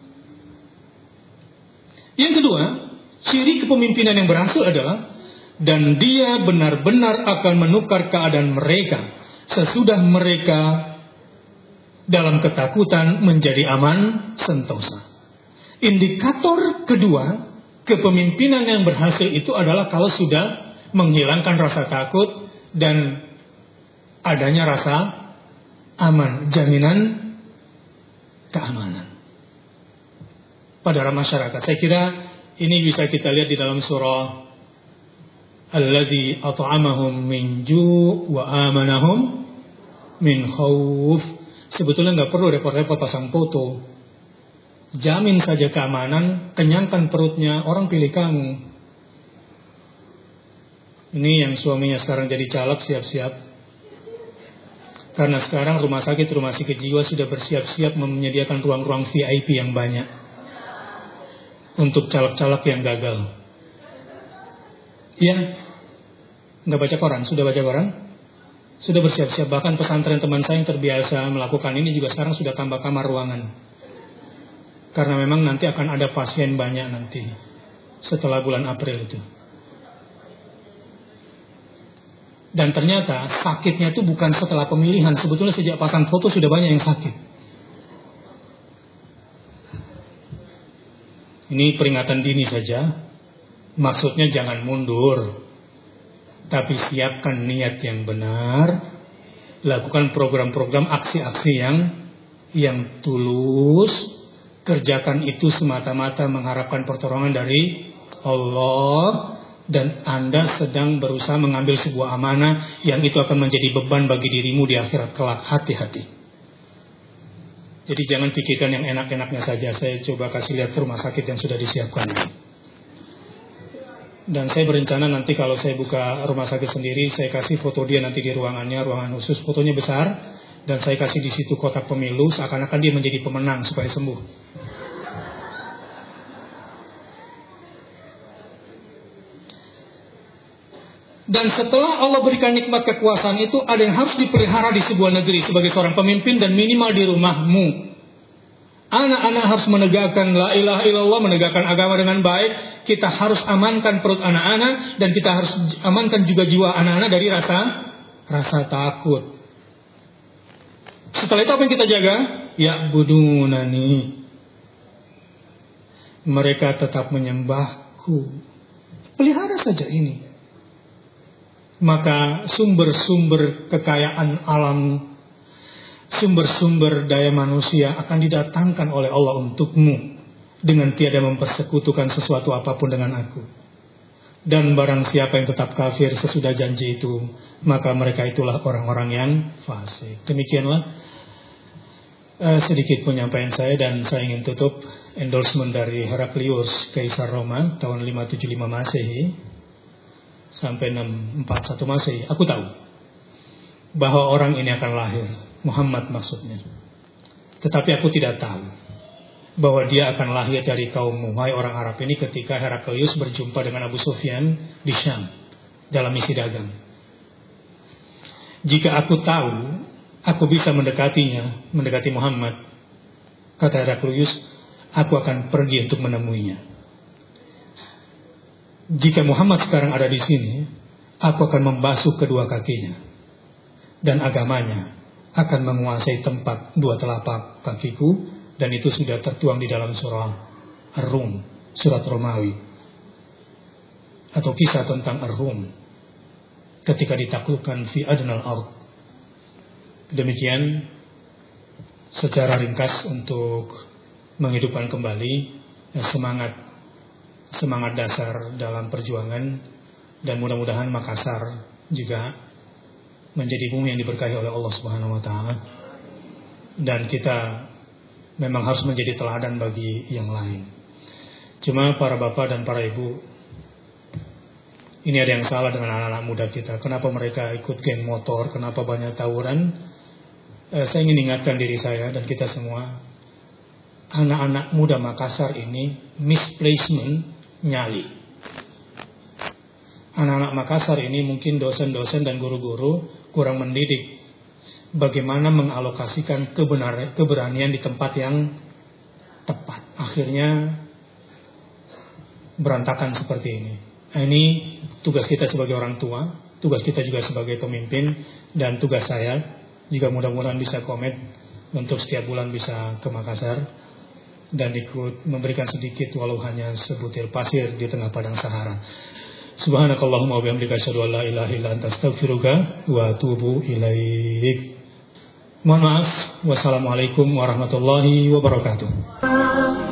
Yang kedua, ciri kepemimpinan yang berhasil adalah dan dia benar-benar akan menukar keadaan mereka sesudah mereka dalam ketakutan menjadi aman sentosa. Indikator kedua kepemimpinan yang berhasil itu adalah kalau sudah menghilangkan rasa takut dan adanya rasa aman, jaminan keamanan pada masyarakat. Saya kira ini bisa kita lihat di dalam surah Alladzi at'amahum min ju' wa amanahum min khauf. Sebetulnya nggak perlu repot-repot pasang foto. Jamin saja keamanan, kenyangkan perutnya, orang pilih kamu. Ini yang suaminya sekarang jadi caleg, siap-siap. Karena sekarang rumah sakit jiwa sudah bersiap-siap menyediakan ruang-ruang VIP yang banyak untuk caleg-caleg yang gagal. Ya, nggak baca koran, sudah baca koran? Sudah bersiap-siap. Bahkan pesantren teman saya yang terbiasa melakukan ini juga sekarang sudah tambah kamar ruangan. Karena memang nanti akan ada pasien banyak nanti setelah bulan April itu. Dan ternyata sakitnya itu bukan setelah pemilihan. Sebetulnya sejak pasang foto sudah banyak yang sakit. Ini peringatan dini saja. Maksudnya jangan mundur. Tapi siapkan niat yang benar, lakukan program-program aksi-aksi yang tulus, kerjakan itu semata-mata mengharapkan pertolongan dari Allah, dan Anda sedang berusaha mengambil sebuah amanah yang itu akan menjadi beban bagi dirimu di akhirat kelak. Hati-hati. Jadi jangan pikirkan yang enak-enaknya saja. Saya coba kasih lihat ke rumah sakit yang sudah disiapkan. Dan saya berencana nanti kalau saya buka rumah sakit sendiri, saya kasih foto dia nanti di ruangannya, ruangan khusus, fotonya besar, dan saya kasih di situ kotak pemilu, seakan-akan dia menjadi pemenang supaya sembuh. Dan setelah Allah berikan nikmat kekuasaan itu, ada yang harus dipelihara di sebuah negeri sebagai seorang pemimpin, dan minimal di rumahmu. Anak-anak harus menegakkan la ilaha illallah, menegakkan agama dengan baik. Kita harus amankan perut anak-anak, dan kita harus amankan juga jiwa anak-anak dari rasa takut. Setelah itu apa yang kita jaga? Ya'budunani. Mereka tetap menyembahku. Pelihara saja ini. Maka sumber-sumber kekayaan alam, sumber-sumber daya manusia akan didatangkan oleh Allah untukmu, dengan tiada mempersekutukan sesuatu apapun dengan aku. Dan barang siapa yang tetap kafir sesudah janji itu, maka mereka itulah orang-orang yang fasik. Demikianlah sedikit penyampaian saya, dan saya ingin tutup endorsement dari Heraklius, Kaisar Roma tahun 575 Masehi sampai 641 Masehi. Aku tahu bahwa orang ini akan lahir, Muhammad maksudnya. Tetapi aku tidak tahu bahwa dia akan lahir dari kaummu, wahai orang Arab ini, ketika Heraklius berjumpa dengan Abu Sufyan di Syam dalam misi dagang. Jika aku tahu, aku bisa mendekatinya, mendekati Muhammad, kata Heraklius, aku akan pergi untuk menemuinya. Jika Muhammad sekarang ada di sini, aku akan membasuh kedua kakinya, dan agamanya akan menguasai tempat dua telapak kakiku, dan itu sudah tertuang di dalam surah Ar-Rum, surat Romawi, atau kisah tentang Ar-Rum ketika ditaklukkan fi adnal ard. Demikian secara ringkas untuk menghidupkan kembali semangat dasar dalam perjuangan, dan mudah-mudahan Makassar juga menjadi bumi yang diberkahi oleh Allah Subhanahu wa taala, dan kita memang harus menjadi teladan bagi yang lain. Cuma para bapak dan para ibu, ini ada yang salah dengan anak-anak muda kita. Kenapa mereka ikut geng motor, kenapa banyak tawuran? Saya ingin ingatkan diri saya dan kita semua, anak-anak muda Makassar ini misplacement nyali. Anak-anak Makassar ini mungkin dosen-dosen dan guru-guru kurang mendidik bagaimana mengalokasikan keberanian di tempat yang tepat. Akhirnya berantakan seperti ini. Ini tugas kita sebagai orang tua, tugas kita juga sebagai pemimpin, dan tugas saya juga mudah-mudahan bisa komit untuk setiap bulan bisa ke Makassar dan ikut memberikan sedikit walau hanya sebutir pasir di tengah padang Sahara. Subhanakallahumma wa bihamdika asyhadu an la ilaha illa anta astaghfiruka wa atubu ilaik. Mohon maaf. Wassalamualaikum warahmatullahi wabarakatuh.